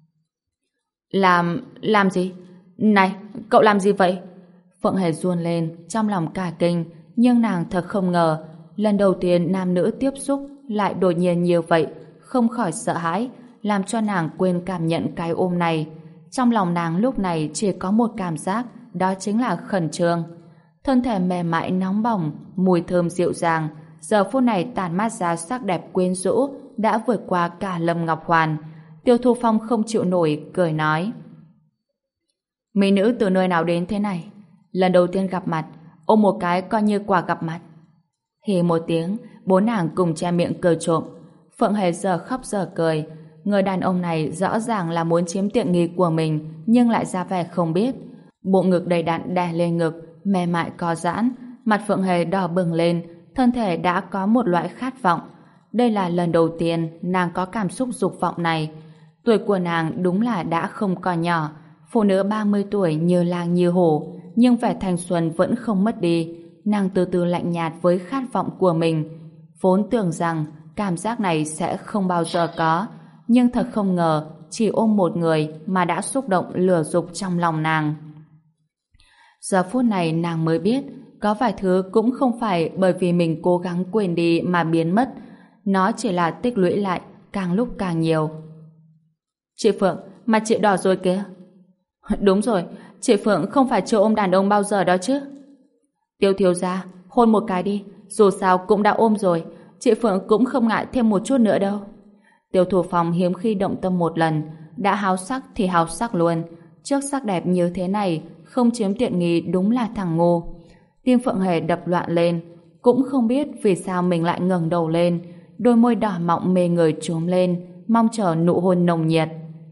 Làm gì? Này, cậu làm gì vậy? Phượng Hề run lên, trong lòng cả kinh, nhưng nàng thật không ngờ, lần đầu tiên nam nữ tiếp xúc lại đột nhiên như vậy, không khỏi sợ hãi, làm cho nàng quên cảm nhận cái ôm này. Trong lòng nàng lúc này chỉ có một cảm giác, đó chính là khẩn trương. Thân thể mềm mại nóng bỏng, mùi thơm dịu dàng, giờ phút này tản mát ra sắc đẹp quyến rũ, đã vượt qua cả Lâm Ngọc Hoàn. Tiêu Thu Phong không chịu nổi, cười nói: mỹ nữ từ nơi nào đến thế này? Lần đầu tiên gặp mặt, ôm một cái coi như quà gặp mặt. Hì một tiếng, 4 nàng cùng che miệng cười trộm. Phượng Hề giờ khóc giờ cười. Người đàn ông này rõ ràng là muốn chiếm tiện nghi của mình, nhưng lại ra vẻ không biết. Bộ ngực đầy đặn đè lên ngực, mềm mại co giãn, mặt Phượng Hề đỏ bừng lên, thân thể đã có một loại khát vọng. Đây là lần đầu tiên nàng có cảm xúc dục vọng này. Tuổi của nàng đúng là đã không còn nhỏ, phụ nữ 30 tuổi như lang như hổ, nhưng vẻ thanh xuân vẫn không mất đi. Nàng từ từ lạnh nhạt với khát vọng của mình. Vốn tưởng rằng cảm giác này sẽ không bao giờ có, nhưng thật không ngờ chỉ ôm một người mà đã xúc động lửa dục trong lòng nàng. Giờ phút này nàng mới biết có vài thứ cũng không phải bởi vì mình cố gắng quên đi mà biến mất, nó chỉ là tích lũy lại càng lúc càng nhiều. Chị Phượng, mặt chị đỏ rồi kìa. Đúng rồi, chị Phượng không phải chưa ôm đàn ông bao giờ đó chứ. Tiêu thiếu gia, hôn một cái đi, dù sao cũng đã ôm rồi, chị Phượng cũng không ngại thêm một chút nữa đâu. Tiêu Thủ Phong hiếm khi động tâm một lần, đã háo sắc thì háo sắc luôn. Trước sắc đẹp như thế này, không chiếm tiện nghi đúng là thằng ngu. Tim Phượng Hề đập loạn lên, cũng không biết vì sao mình lại ngẩng đầu lên, đôi môi đỏ mọng mê người trốm lên, mong chờ nụ hôn nồng nhiệt.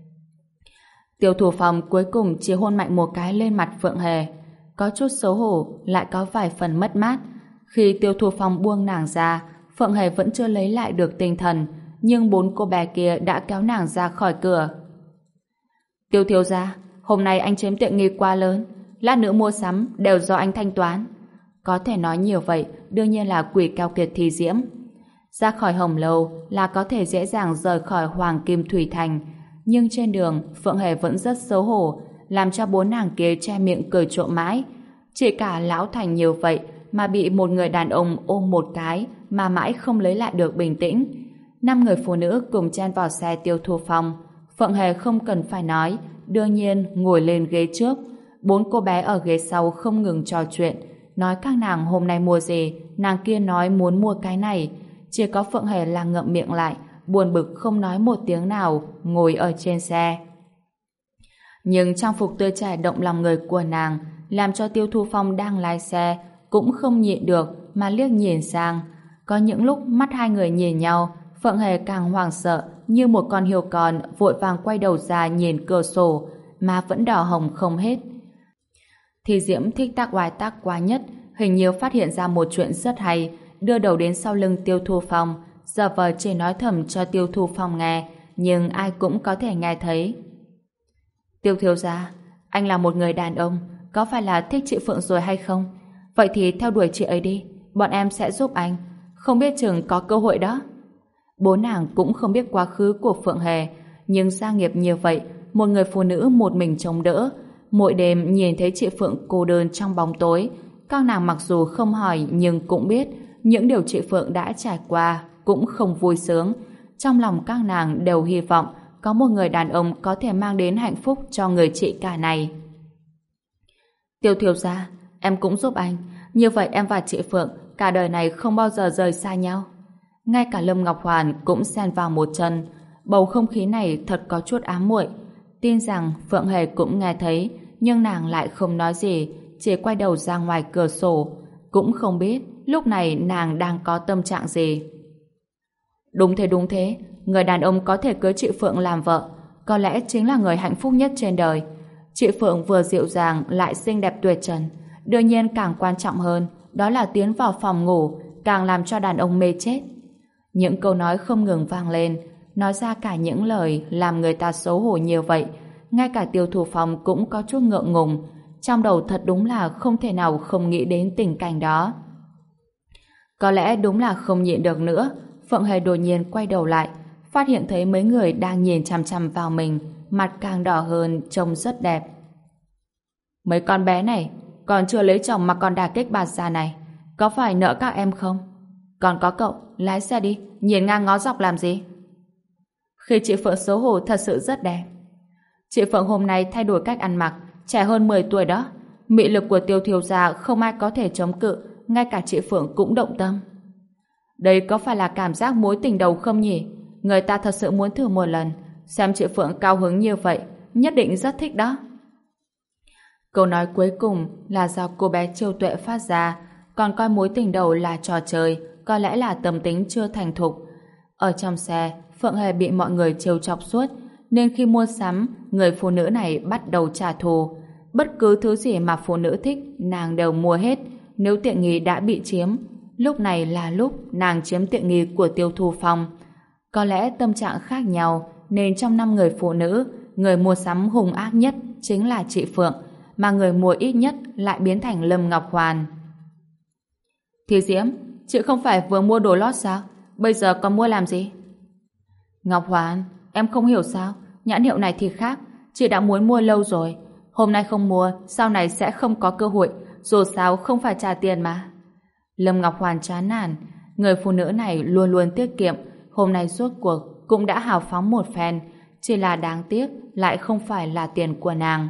Tiêu Thủ Phong cuối cùng chỉ hôn mạnh một cái lên mặt Phượng Hề, có chút xấu hổ, lại có vài phần mất mát. Khi Tiêu Thủ Phong buông nàng ra, Phượng Hề vẫn chưa lấy lại được tinh thần, nhưng bốn cô bé kia đã kéo nàng ra khỏi cửa. Tiêu thiếu gia, hôm nay anh chiếm tiện nghi quá lớn, lát nữa mua sắm đều do anh thanh toán. Có thể nói nhiều vậy, đương nhiên là quỷ keo kiệt Thi Diễm. Ra khỏi Hồng Lâu là có thể dễ dàng rời khỏi Hoàng Kim Thủy Thành, nhưng trên đường Phượng Hề vẫn rất xấu hổ, làm cho bốn nàng kia che miệng cười trộm mãi. Chỉ cả lão thành nhiều vậy mà bị một người đàn ông ôm một cái mà mãi không lấy lại được bình tĩnh. 5 người phụ nữ cùng chen vào xe Tiêu Thủ Phong. Phượng Hề không cần phải nói, đương nhiên ngồi lên ghế trước. 4 cô bé ở ghế sau không ngừng trò chuyện, nói các nàng hôm nay mua gì, nàng kia nói muốn mua cái này. Chỉ có Phượng Hề là ngậm miệng lại, buồn bực không nói một tiếng nào, ngồi ở trên xe. Nhưng trang phục tươi trẻ động lòng người của nàng làm cho Tiêu Thu Phong đang lái xe cũng không nhịn được mà liếc nhìn sang. Có những lúc mắt hai người nhìn nhau, Phượng Hề càng hoảng sợ như một con hươu con vội vàng quay đầu ra nhìn cửa sổ mà vẫn đỏ hồng không hết. Thi Diễm thích tác oai tác quá nhất, hình như phát hiện ra một chuyện rất hay, đưa đầu đến sau lưng Tiêu Thu Phong, giờ vờ chỉ nói thầm cho Tiêu Thu Phong nghe, nhưng ai cũng có thể nghe thấy. Tiêu thiếu gia, anh là một người đàn ông, có phải là thích chị Phượng rồi hay không? Vậy thì theo đuổi chị ấy đi, bọn em sẽ giúp anh, không biết chừng có cơ hội đó. Bố nàng cũng không biết quá khứ của Phượng Hề, nhưng gia nghiệp như vậy, một người phụ nữ một mình chống đỡ, mỗi đêm nhìn thấy chị Phượng cô đơn trong bóng tối, các nàng mặc dù không hỏi nhưng cũng biết những điều chị Phượng đã trải qua cũng không vui sướng. Trong lòng các nàng đều hy vọng có một người đàn ông có thể mang đến hạnh phúc cho người chị cả này. Tiêu thiếu gia, em cũng giúp anh, như vậy em và chị Phượng cả đời này không bao giờ rời xa nhau. Ngay cả Lâm Ngọc Hoàn cũng xen vào một chân. Bầu không khí này thật có chút ám muội. Tin rằng Phượng Hề cũng nghe thấy, nhưng nàng lại không nói gì, chỉ quay đầu ra ngoài cửa sổ. Cũng không biết lúc này nàng đang có tâm trạng gì. Đúng thế, người đàn ông có thể cưới chị Phượng làm vợ, có lẽ chính là người hạnh phúc nhất trên đời. Chị Phượng vừa dịu dàng lại xinh đẹp tuyệt trần, đương nhiên càng quan trọng hơn đó là tiến vào phòng ngủ càng làm cho đàn ông mê chết. Những câu nói không ngừng vang lên, nói ra cả những lời làm người ta xấu hổ nhiều vậy. Ngay cả Tiêu Thủ Phong cũng có chút ngượng ngùng, trong đầu thật đúng là không thể nào không nghĩ đến tình cảnh đó. Có lẽ đúng là không nhịn được nữa, Phượng Hề đột nhiên quay đầu lại, phát hiện thấy mấy người đang nhìn chằm chằm vào mình, mặt càng đỏ hơn, trông rất đẹp. Mấy con bé này còn chưa lấy chồng mà còn đả kích bà già này, có phải nợ các em không? Còn có cậu, lái xe đi, nhìn ngang ngó dọc làm gì? Khi chị Phượng xấu hổ thật sự rất đẹp. Chị Phượng hôm nay thay đổi cách ăn mặc, trẻ hơn 10 tuổi đó. Mị lực của Tiêu thiếu gia không ai có thể chống cự, ngay cả chị Phượng cũng động tâm. Đây có phải là cảm giác mối tình đầu không nhỉ? Người ta thật sự muốn thử một lần, xem chị Phượng cao hứng như vậy, nhất định rất thích đó. Câu nói cuối cùng là do cô bé Chiêu Tuệ phát ra, còn coi mối tình đầu là trò chơi, có lẽ là tâm tính chưa thành thục. Ở trong xe, Phượng Hề bị mọi người trêu chọc suốt, nên khi mua sắm, người phụ nữ này bắt đầu trả thù. Bất cứ thứ gì mà phụ nữ thích, nàng đều mua hết. Nếu tiện nghi đã bị chiếm, lúc này là lúc nàng chiếm tiện nghi của Tiêu Thu Phong. Có lẽ tâm trạng khác nhau, nên trong 5 người phụ nữ, người mua sắm hung ác nhất chính là chị Phượng, mà người mua ít nhất lại biến thành Lâm Ngọc Hoàn. Thi Diễm, chị không phải vừa mua đồ lót sao? Bây giờ còn mua làm gì? Ngọc Hoàn, em không hiểu sao? Nhãn hiệu này thì khác, chị đã muốn mua lâu rồi. Hôm nay không mua, sau này sẽ không có cơ hội, dù sao không phải trả tiền mà. Lâm Ngọc Hoàn chán nản, người phụ nữ này luôn luôn tiết kiệm, hôm nay rốt cuộc cũng đã hào phóng một phen, chỉ là đáng tiếc lại không phải là tiền của nàng.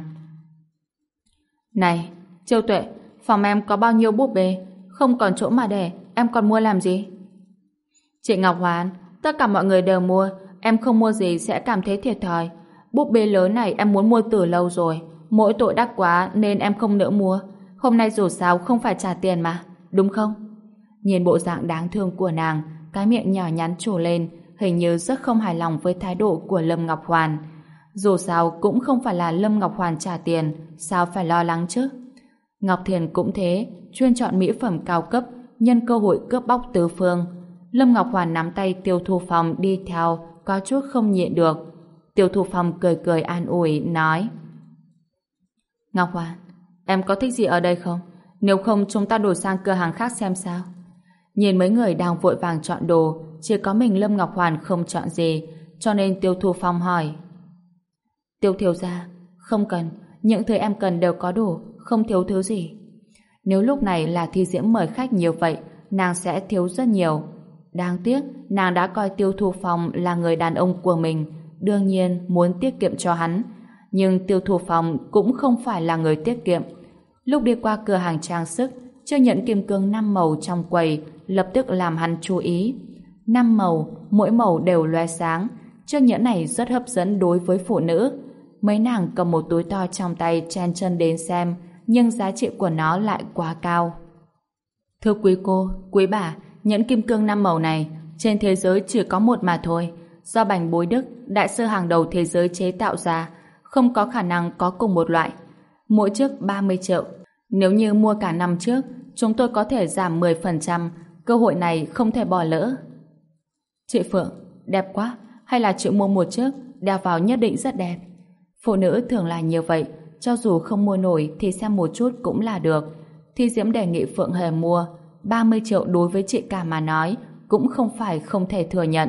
Này, Chiêu Tuệ, phòng em có bao nhiêu búp bê, không còn chỗ mà để, em còn mua làm gì? Chị Ngọc Hoàn, tất cả mọi người đều mua, em không mua gì sẽ cảm thấy thiệt thòi. Búp bê lớn này em muốn mua từ lâu rồi, mỗi tội đắt quá nên em không nỡ mua. Hôm nay dù sao không phải trả tiền mà, đúng không? Nhìn bộ dạng đáng thương của nàng, cái miệng nhỏ nhắn trổ lên, hình như rất không hài lòng với thái độ của Lâm Ngọc Hoàn. Dù sao cũng không phải là Lâm Ngọc Hoàn trả tiền, sao phải lo lắng chứ? Ngọc Thiền cũng thế, chuyên chọn mỹ phẩm cao cấp, nhân cơ hội cướp bóc tứ phương. Lâm Ngọc Hoàn nắm tay Tiêu Thu Phong đi theo, có chút không nhịn được. Tiêu Thu Phong cười cười an ủi, nói: Ngọc Hoàn, em có thích gì ở đây không? Nếu không chúng ta đổi sang cửa hàng khác xem sao. Nhìn mấy người đang vội vàng chọn đồ, chỉ có mình Lâm Ngọc Hoàn không chọn gì, cho nên Tiêu Thu Phong hỏi: Tiêu thiếu gia, không cần, những thứ em cần đều có đủ, không thiếu thứ gì. Nếu lúc này là Thi Diễm mời khách nhiều vậy, nàng sẽ thiếu rất nhiều. Đáng tiếc, nàng đã coi Tiêu Thu Phong là người đàn ông của mình, đương nhiên muốn tiết kiệm cho hắn. Nhưng Tiêu Thu Phong cũng không phải là người tiết kiệm. Lúc đi qua cửa hàng trang sức, chiếc nhẫn kim cương 5 màu trong quầy lập tức làm hắn chú ý. 5 màu, mỗi màu đều lóe sáng. Chiếc nhẫn này rất hấp dẫn đối với phụ nữ. Mấy nàng cầm một túi to trong tay chen chân đến xem, nhưng giá trị của nó lại quá cao. Thưa quý cô, quý bà, nhẫn kim cương 5 màu này trên thế giới chỉ có một mà thôi, do Bành Bối Đức, đại sư hàng đầu thế giới chế tạo ra, không có khả năng có cùng một loại. Mỗi chiếc 30 triệu. Nếu như mua cả năm trước, chúng tôi có thể giảm 10%, cơ hội này không thể bỏ lỡ. Chị Phượng, đẹp quá, hay là chị mua một chiếc, đeo vào nhất định rất đẹp. Phụ nữ thường là như vậy, cho dù không mua nổi thì xem một chút cũng là được. Thi Diễm đề nghị Phượng Hề mua, 30 triệu đối với chị cả mà nói, cũng không phải không thể thừa nhận.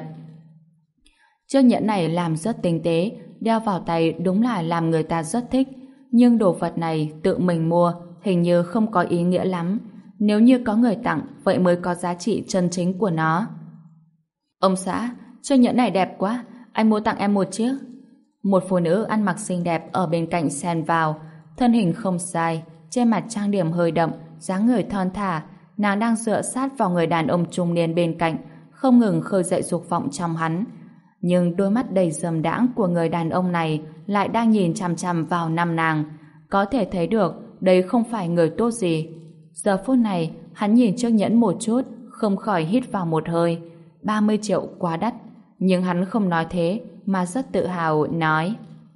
Chiếc nhẫn này làm rất tinh tế, đeo vào tay đúng là làm người ta rất thích, nhưng đồ vật này tự mình mua hình như không có ý nghĩa lắm. Nếu như có người tặng, vậy mới có giá trị chân chính của nó. Ông xã, chiếc nhẫn này đẹp quá, anh mua tặng em một chiếc. Một phụ nữ ăn mặc xinh đẹp ở bên cạnh xen vào, thân hình không sai, trên mặt trang điểm hơi đậm, dáng người thon thả, nàng đang dựa sát vào người đàn ông trung niên bên cạnh, không ngừng khơi dậy dục vọng trong hắn. Nhưng đôi mắt đầy dâm đãng của người đàn ông này lại đang nhìn chằm chằm vào năm nàng. Có thể thấy được đây không phải người tốt gì. Giờ phút này, hắn nhìn chiếc nhẫn một chút, không khỏi hít vào một hơi. 30 triệu quá đắt. Nhưng hắn không nói thế, mà rất tự hào nói: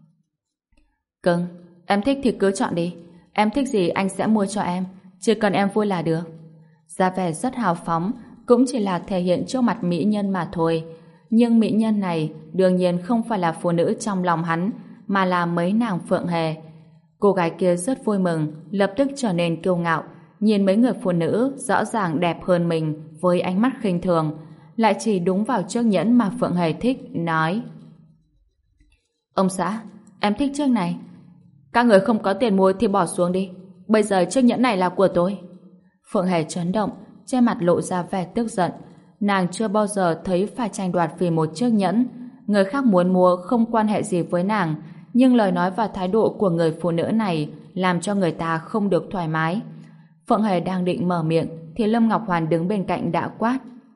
Cưng, em thích thì cứ chọn đi. Em thích gì anh sẽ mua cho em, chỉ cần em vui là được. Ra vẻ rất hào phóng, cũng chỉ là thể hiện trước mặt mỹ nhân mà thôi. Nhưng mỹ nhân này đương nhiên không phải là phụ nữ trong lòng hắn, mà là mấy nàng Phượng Hề. Cô gái kia rất vui mừng, lập tức trở nên kiêu ngạo, nhìn mấy người phụ nữ rõ ràng đẹp hơn mình với ánh mắt khinh thường, lại chỉ đúng vào chiếc nhẫn mà Phượng Hề thích, nói: Ông xã, em thích chiếc này. Các người không có tiền mua thì bỏ xuống đi, bây giờ chiếc nhẫn này là của tôi. Phượng Hề chấn động, trên mặt lộ ra vẻ tức giận. Nàng chưa bao giờ thấy phải tranh đoạt vì một chiếc nhẫn. Người khác muốn mua không quan hệ gì với nàng, nhưng lời nói và thái độ của người phụ nữ này làm cho người ta không được thoải mái. Phượng Hề đang định mở miệng thì Lâm Ngọc Hoàn đứng bên cạnh đã quát: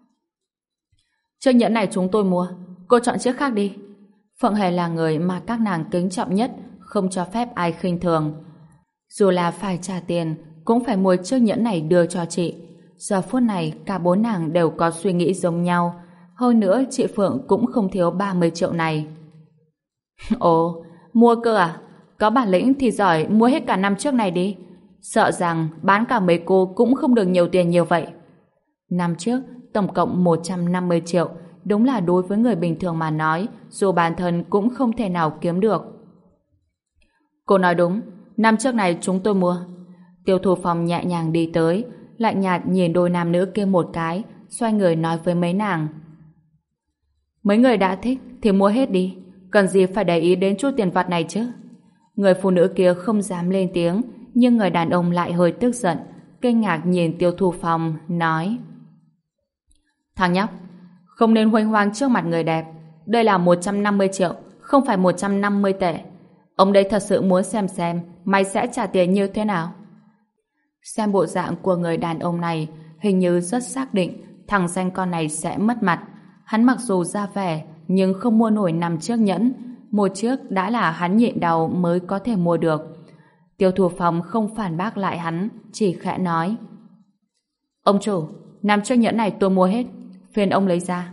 Chiếc nhẫn này chúng tôi mua, cô chọn chiếc khác đi. Phượng Hề là người mà các nàng kính trọng nhất, không cho phép ai khinh thường. Dù là phải trả tiền, cũng phải mua chiếc nhẫn này đưa cho chị. Giờ phút này cả bốn nàng đều có suy nghĩ giống nhau. Hơn nữa chị Phượng cũng không thiếu 30 triệu này. Ồ, mua cơ à? Có bản lĩnh thì giỏi mua hết cả năm chiếc này đi. Sợ rằng bán cả mấy cô cũng không được nhiều tiền như vậy. Năm trước, tổng cộng 150 triệu. Đúng là đối với người bình thường mà nói, dù bản thân cũng không thể nào kiếm được. Cô nói đúng, năm chiếc này chúng tôi mua. Tiêu Thu Phong nhẹ nhàng đi tới, lạnh nhạt nhìn đôi nam nữ kia một cái, xoay người nói với mấy nàng: Mấy người đã thích thì mua hết đi, cần gì phải để ý đến chút tiền vặt này chứ. Người phụ nữ kia không dám lên tiếng, nhưng người đàn ông lại hơi tức giận, kinh ngạc nhìn Tiêu Thu Phong, nói: Thằng nhóc, không nên huênh hoang trước mặt người đẹp. Đây là 150 triệu, không phải 150 tệ. Ông đây thật sự muốn xem mày sẽ trả tiền như thế nào. Xem bộ dạng của người đàn ông này, hình như rất xác định thằng danh con này sẽ mất mặt. Hắn mặc dù ra vẻ, nhưng không mua nổi 5 chiếc nhẫn. Một chiếc đã là hắn nhịn đau mới có thể mua được. Tiêu Thủ Phong không phản bác lại hắn, chỉ khẽ nói: Ông chủ, 5 chiếc nhẫn này tôi mua hết, phiền ông lấy ra.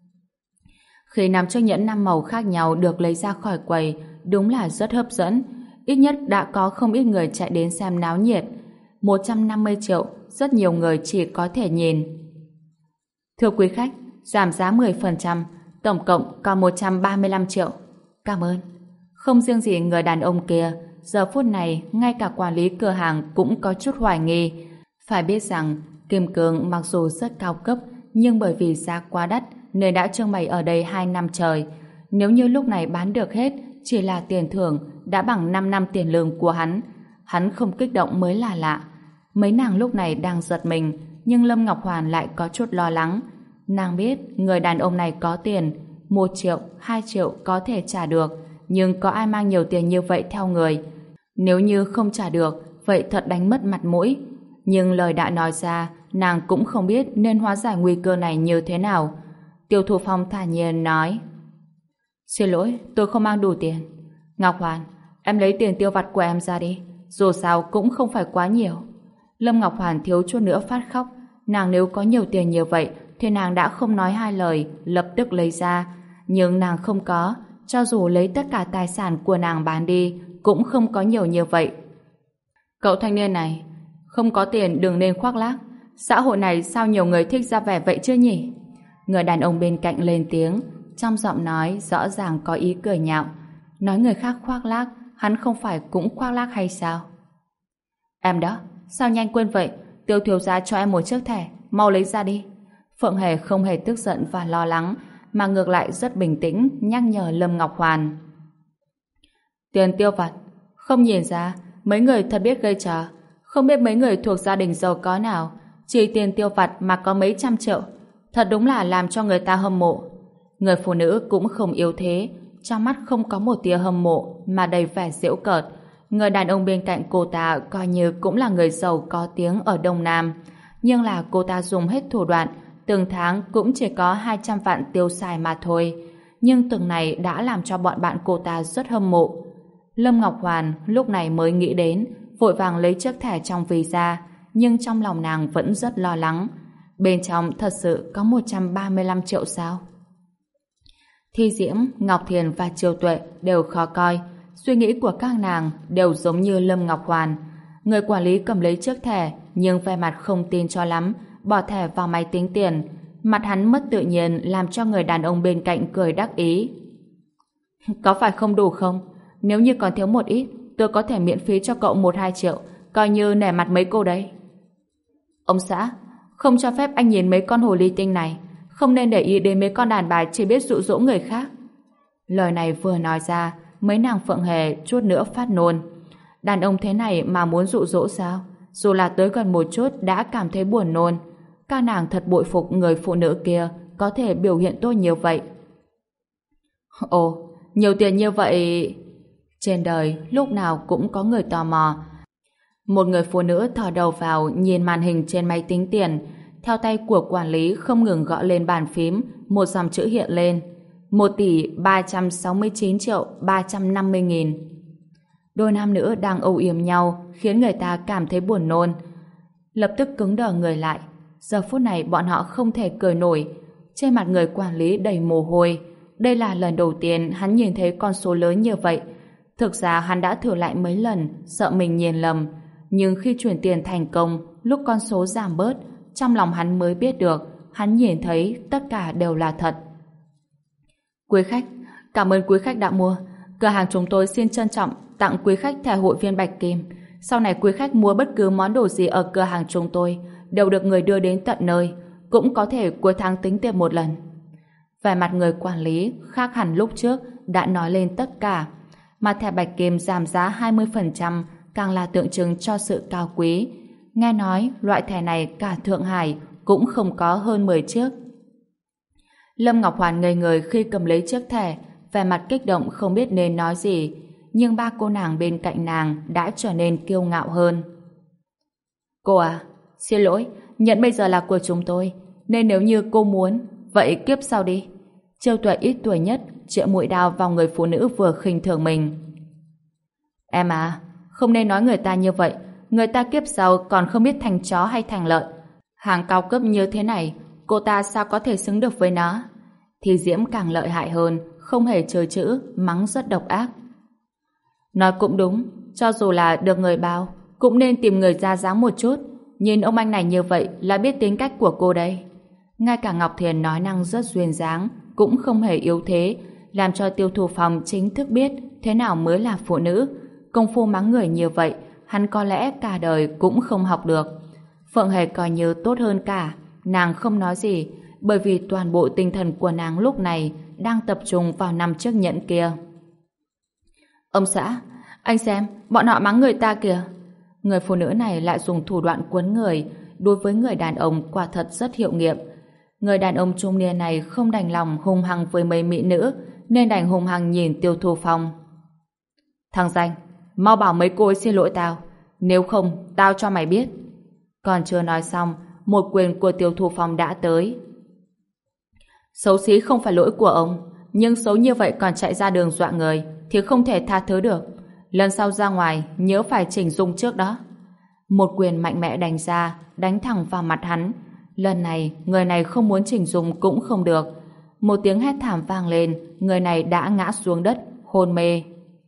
Khi 5 chiếc nhẫn 5 màu khác nhau được lấy ra khỏi quầy, đúng là rất hấp dẫn. Ít nhất đã có không ít người chạy đến xem náo nhiệt. 150 triệu, rất nhiều người chỉ có thể nhìn. Thưa quý khách, giảm giá 10%, tổng cộng còn 135 triệu. Cảm ơn. Không riêng gì người đàn ông kia, giờ phút này ngay cả quản lý cửa hàng cũng có chút hoài nghi. Phải biết rằng kim cương mặc dù rất cao cấp, nhưng bởi vì giá quá đắt nên đã trưng bày ở đây 2 năm trời. Nếu như lúc này bán được hết, chỉ là tiền thưởng đã bằng 5 năm tiền lương của hắn. Hắn không kích động mới là lạ. Mấy nàng lúc này đang giật mình, nhưng Lâm Ngọc Hoàn lại có chút lo lắng. Nàng biết người đàn ông này có tiền, 1 triệu, 2 triệu có thể trả được, nhưng có ai mang nhiều tiền như vậy theo người? Nếu như không trả được, vậy thật đánh mất mặt mũi. Nhưng lời đã nói ra, nàng cũng không biết nên hóa giải nguy cơ này như thế nào. Tiêu Thủ Phong thản nhiên nói: Xin lỗi, tôi không mang đủ tiền. Ngọc Hoàn, em lấy tiền tiêu vặt của em ra đi, dù sao cũng không phải quá nhiều. Lâm Ngọc Hoàn thiếu chút nữa phát khóc. Nàng nếu có nhiều tiền như vậy thì nàng đã không nói hai lời, lập tức lấy ra. Nhưng nàng không có, cho dù lấy tất cả tài sản của nàng bán đi cũng không có nhiều như vậy. Cậu thanh niên này, không có tiền đừng nên khoác lác. Xã hội này sao nhiều người thích ra vẻ vậy chứ nhỉ? Người đàn ông bên cạnh lên tiếng, trong giọng nói rõ ràng có ý cười nhạo. Nói người khác khoác lác, hắn không phải cũng khoác lác hay sao? Em đó, sao nhanh quên vậy? Tiêu thiếu gia cho em một chiếc thẻ, mau lấy ra đi. Phượng Hề không hề tức giận và lo lắng, mà ngược lại rất bình tĩnh nhắc nhở Lâm Ngọc Hoàn. Tiền tiêu vặt, không nhìn ra, mấy người thật biết gây trò. Không biết mấy người thuộc gia đình giàu có nào, chỉ tiền tiêu vặt mà có mấy trăm triệu. Thật đúng là làm cho người ta hâm mộ. Người phụ nữ cũng không yếu thế, trong mắt không có một tia hâm mộ mà đầy vẻ giễu cợt. Người đàn ông bên cạnh cô ta coi như cũng là người giàu có tiếng ở Đông Nam, nhưng là cô ta dùng hết thủ đoạn, từng tháng cũng chỉ có 200 vạn tiêu xài mà thôi. Nhưng từng này đã làm cho bọn bạn cô ta rất hâm mộ. Lâm Ngọc Hoàn lúc này mới nghĩ đến, vội vàng lấy chiếc thẻ trong ví ra, nhưng trong lòng nàng vẫn rất lo lắng. Bên trong thật sự có 135 triệu sao? Thi Diễm, Ngọc Thiền và Triều Tuệ đều khó coi. Suy nghĩ của các nàng đều giống như Lâm Ngọc Hoàn. Người quản lý cầm lấy chiếc thẻ, nhưng vẻ mặt không tin cho lắm, bỏ thẻ vào máy tính tiền. Mặt hắn mất tự nhiên làm cho người đàn ông bên cạnh cười đắc ý. Có phải không đủ không? Nếu như còn thiếu một ít, tôi có thể miễn phí cho cậu 1-2 triệu, coi như nể mặt mấy cô đấy. Ông xã, không cho phép anh nhìn mấy con hồ ly tinh này, không nên để ý đến mấy con đàn bà chỉ biết dụ dỗ người khác. Lời này vừa nói ra, mấy nàng Phượng Hề chút nữa phát nôn. Đàn ông thế này mà muốn dụ dỗ sao? Dù là tới gần một chút đã cảm thấy buồn nôn. Các nàng thật bội phục người phụ nữ kia có thể biểu hiện tốt như vậy. Ồ, nhiều tiền như vậy... Trên đời lúc nào cũng có người tò mò. Một người phụ nữ thò đầu vào nhìn màn hình trên máy tính tiền. Theo tay của quản lý không ngừng gõ lên bàn phím, một dòng chữ hiện lên: 1.369.350.000. Đôi nam nữ đang âu yếm nhau khiến người ta cảm thấy buồn nôn. Lập tức cứng đờ người lại. Giờ phút này bọn họ không thể cười nổi. Trên mặt người quản lý đầy mồ hôi. Đây là lần đầu tiên hắn nhìn thấy con số lớn như vậy. Thực ra hắn đã thử lại mấy lần, sợ mình nhìn lầm. Nhưng khi chuyển tiền thành công, lúc con số giảm bớt, trong lòng hắn mới biết được, hắn nhìn thấy tất cả đều là thật. Quý khách, cảm ơn quý khách đã mua. Cửa hàng chúng tôi xin trân trọng tặng quý khách thẻ hội viên Bạch Kim. Sau này quý khách mua bất cứ món đồ gì ở cửa hàng chúng tôi đều được người đưa đến tận nơi, cũng có thể cuối tháng tính tiền một lần. Vẻ mặt người quản lý khác hẳn lúc trước đã nói lên tất cả. Mà thẻ Bạch Kim giảm giá 20% càng là tượng trưng cho sự cao quý. Nghe nói loại thẻ này cả Thượng Hải cũng không có hơn 10 chiếc. Lâm Ngọc Hoàn ngây người khi cầm lấy chiếc thẻ, vẻ mặt kích động không biết nên nói gì. Nhưng ba cô nàng bên cạnh nàng đã trở nên kiêu ngạo hơn. Cô à, xin lỗi, nhẫn bây giờ là của chúng tôi, nên nếu như cô muốn, vậy kiếp sau đi. Chiêu Tuệ ít tuổi nhất, chĩa mũi đao vào người phụ nữ vừa khinh thường mình. Em à, không nên nói người ta như vậy. Người ta kiếp sau còn không biết thành chó hay thành lợn. Hàng cao cấp như thế này, cô ta sao có thể xứng được với nó? Thì Diễm càng lợi hại hơn, không hề chơi chữ, mắng rất độc ác. Nói cũng đúng, cho dù là được người bao, cũng nên tìm người ra dáng một chút. Nhìn ông anh này như vậy là biết tính cách của cô đây. Ngay cả Ngọc Thiền nói năng rất duyên dáng, cũng không hề yếu thế, làm cho Tiêu Thu Phong chính thức biết thế nào mới là phụ nữ. Công phu mắng người như vậy, hắn có lẽ cả đời cũng không học được. Phượng Hề coi như tốt hơn cả, nàng không nói gì, bởi vì toàn bộ tinh thần của nàng lúc này đang tập trung vào 5 chiếc nhẫn kia. Ông xã, anh xem, bọn họ mắng người ta kìa. Người phụ nữ này lại dùng thủ đoạn quấn người, đối với người đàn ông quả thật rất hiệu nghiệm. Người đàn ông trung niên này không đành lòng hung hăng với mấy mỹ nữ, nên đành hung hăng nhìn Tiêu Thu Phong. Thằng danh, mau bảo mấy cô ấy xin lỗi tao, nếu không tao cho mày biết. Còn chưa nói xong, một quyền của Tiêu Thu Phong đã tới. Xấu xí không phải lỗi của ông, nhưng xấu như vậy còn chạy ra đường dọa người thì không thể tha thứ được. Lần sau ra ngoài nhớ phải chỉnh dung trước đó. Một quyền mạnh mẽ đánh ra, đánh thẳng vào mặt hắn. Lần này người này không muốn chỉnh dung cũng không được. Một tiếng hét thảm vang lên, người này đã ngã xuống đất, hôn mê.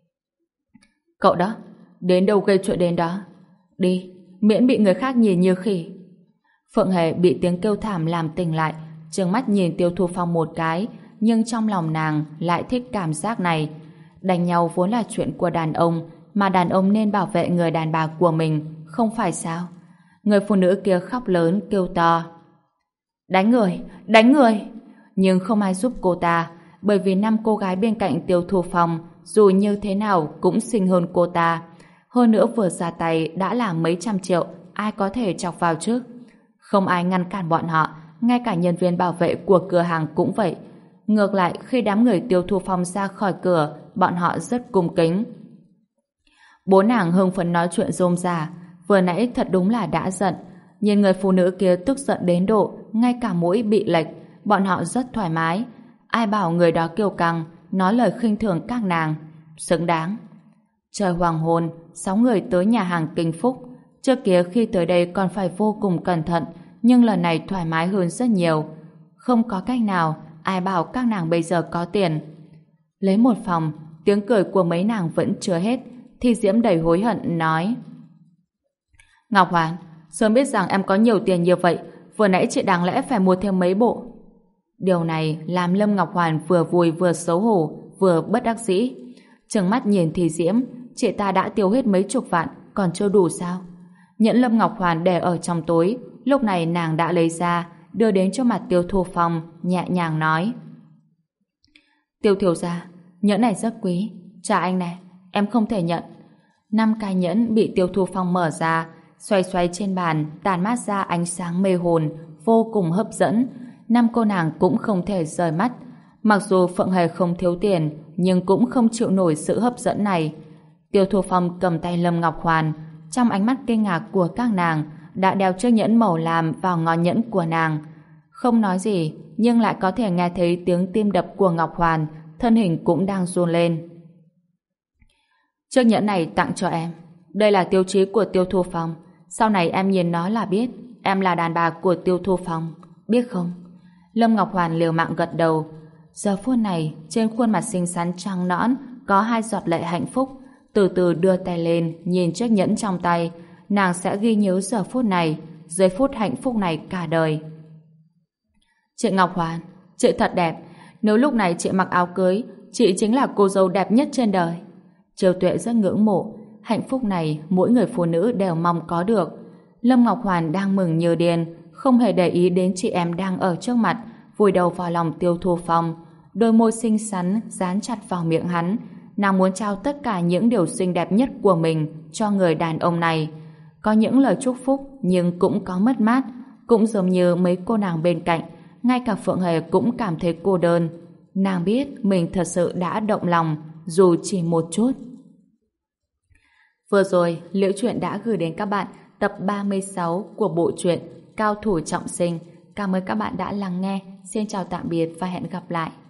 Cậu đó, đến đâu gây chuyện đến đó. Đi, miễn bị người khác nhìn như khỉ. Phượng Hề bị tiếng kêu thảm làm tỉnh lại, trừng mắt nhìn Tiêu Thu Phong một cái, nhưng trong lòng nàng lại thích cảm giác này. Đánh nhau vốn là chuyện của đàn ông, mà đàn ông nên bảo vệ người đàn bà của mình, không phải sao? Người phụ nữ kia khóc lớn kêu to. Đánh người, đánh người! Nhưng không ai giúp cô ta, bởi vì 5 cô gái bên cạnh Tiêu Thu Phong dù như thế nào cũng xinh hơn cô ta. Hơn nữa vừa ra tay đã là mấy trăm triệu, ai có thể chọc vào chứ? Không ai ngăn cản bọn họ, ngay cả nhân viên bảo vệ của cửa hàng cũng vậy. Ngược lại, khi đám người Tiêu Thu Phong ra khỏi cửa, bọn họ rất cung kính. Bố nàng hưng phấn nói chuyện rôm rả, vừa nãy thật đúng là đã giận. Nhìn người phụ nữ kia tức giận đến độ, ngay cả mũi bị lệch, bọn họ rất thoải mái. Ai bảo người đó kiêu căng, nói lời khinh thường các nàng. Xứng đáng. Trời hoàng hôn, 6 người tới nhà hàng Kinh Phúc. Trước kia khi tới đây còn phải vô cùng cẩn thận, nhưng lần này thoải mái hơn rất nhiều. Không có cách nào, ai bảo các nàng bây giờ có tiền. Lấy một phòng, tiếng cười của mấy nàng vẫn chưa hết, thì Diễm đầy hối hận nói: Ngọc Hoàn, sớm biết rằng em có nhiều tiền như vậy, vừa nãy chị đáng lẽ phải mua thêm mấy bộ. Điều này làm Lâm Ngọc Hoàn vừa vui vừa xấu hổ, vừa bất đắc dĩ. Trừng mắt nhìn thì Diễm, chị ta đã tiêu hết mấy chục vạn, còn chưa đủ sao? Nhẫn Lâm Ngọc Hoàn để ở trong túi, lúc này nàng đã lấy ra, đưa đến cho mặt Tiêu Thu Phong, nhẹ nhàng nói: Tiêu thiếu gia, nhẫn này rất quý, trả anh này, em không thể nhận. 5 cái nhẫn bị Tiêu Thu Phong mở ra, xoay xoay trên bàn, tàn mát ra ánh sáng mê hồn, vô cùng hấp dẫn. 5 cô nàng cũng không thể rời mắt. Mặc dù Phượng Hề không thiếu tiền, nhưng cũng không chịu nổi sự hấp dẫn này. Tiêu Thu Phong cầm tay Lâm Ngọc Hoàn, trong ánh mắt kinh ngạc của các nàng, đã đeo chiếc nhẫn màu lam vào ngón nhẫn của nàng. Không nói gì, nhưng lại có thể nghe thấy tiếng tim đập của Ngọc Hoàn, thân hình cũng đang run lên. Chiếc nhẫn này tặng cho em. Đây là tiêu chí của Tiêu Thu Phong. Sau này em nhìn nó là biết em là đàn bà của Tiêu Thu Phong, biết không? Lâm Ngọc Hoàn liều mạng gật đầu. Giờ phút này, trên khuôn mặt xinh xắn trắng nõn có 2 giọt lệ hạnh phúc. Từ từ đưa tay lên, nhìn chiếc nhẫn trong tay. Nàng sẽ ghi nhớ giờ phút này, giây phút hạnh phúc này cả đời. Chị Ngọc Hoàn, chị thật đẹp. Nếu lúc này chị mặc áo cưới, chị chính là cô dâu đẹp nhất trên đời. Triều Tuệ rất ngưỡng mộ. Hạnh phúc này mỗi người phụ nữ đều mong có được. Lâm Ngọc Hoàn đang mừng như điên, không hề để ý đến chị em đang ở trước mặt, vùi đầu vào lòng Tiêu Thu Phong. Đôi môi xinh xắn dán chặt vào miệng hắn. Nàng muốn trao tất cả những điều xinh đẹp nhất của mình cho người đàn ông này. Có những lời chúc phúc, nhưng cũng có mất mát. Cũng giống như mấy cô nàng bên cạnh, ngay cả Phượng Hề cũng cảm thấy cô đơn. Nàng biết mình thật sự đã động lòng, dù chỉ một chút. Vừa rồi, Liễu Chuyện đã gửi đến các bạn tập 36 của bộ truyện Cao Thủ Trọng Sinh. Cảm ơn các bạn đã lắng nghe. xin chào tạm biệt và hẹn gặp lại.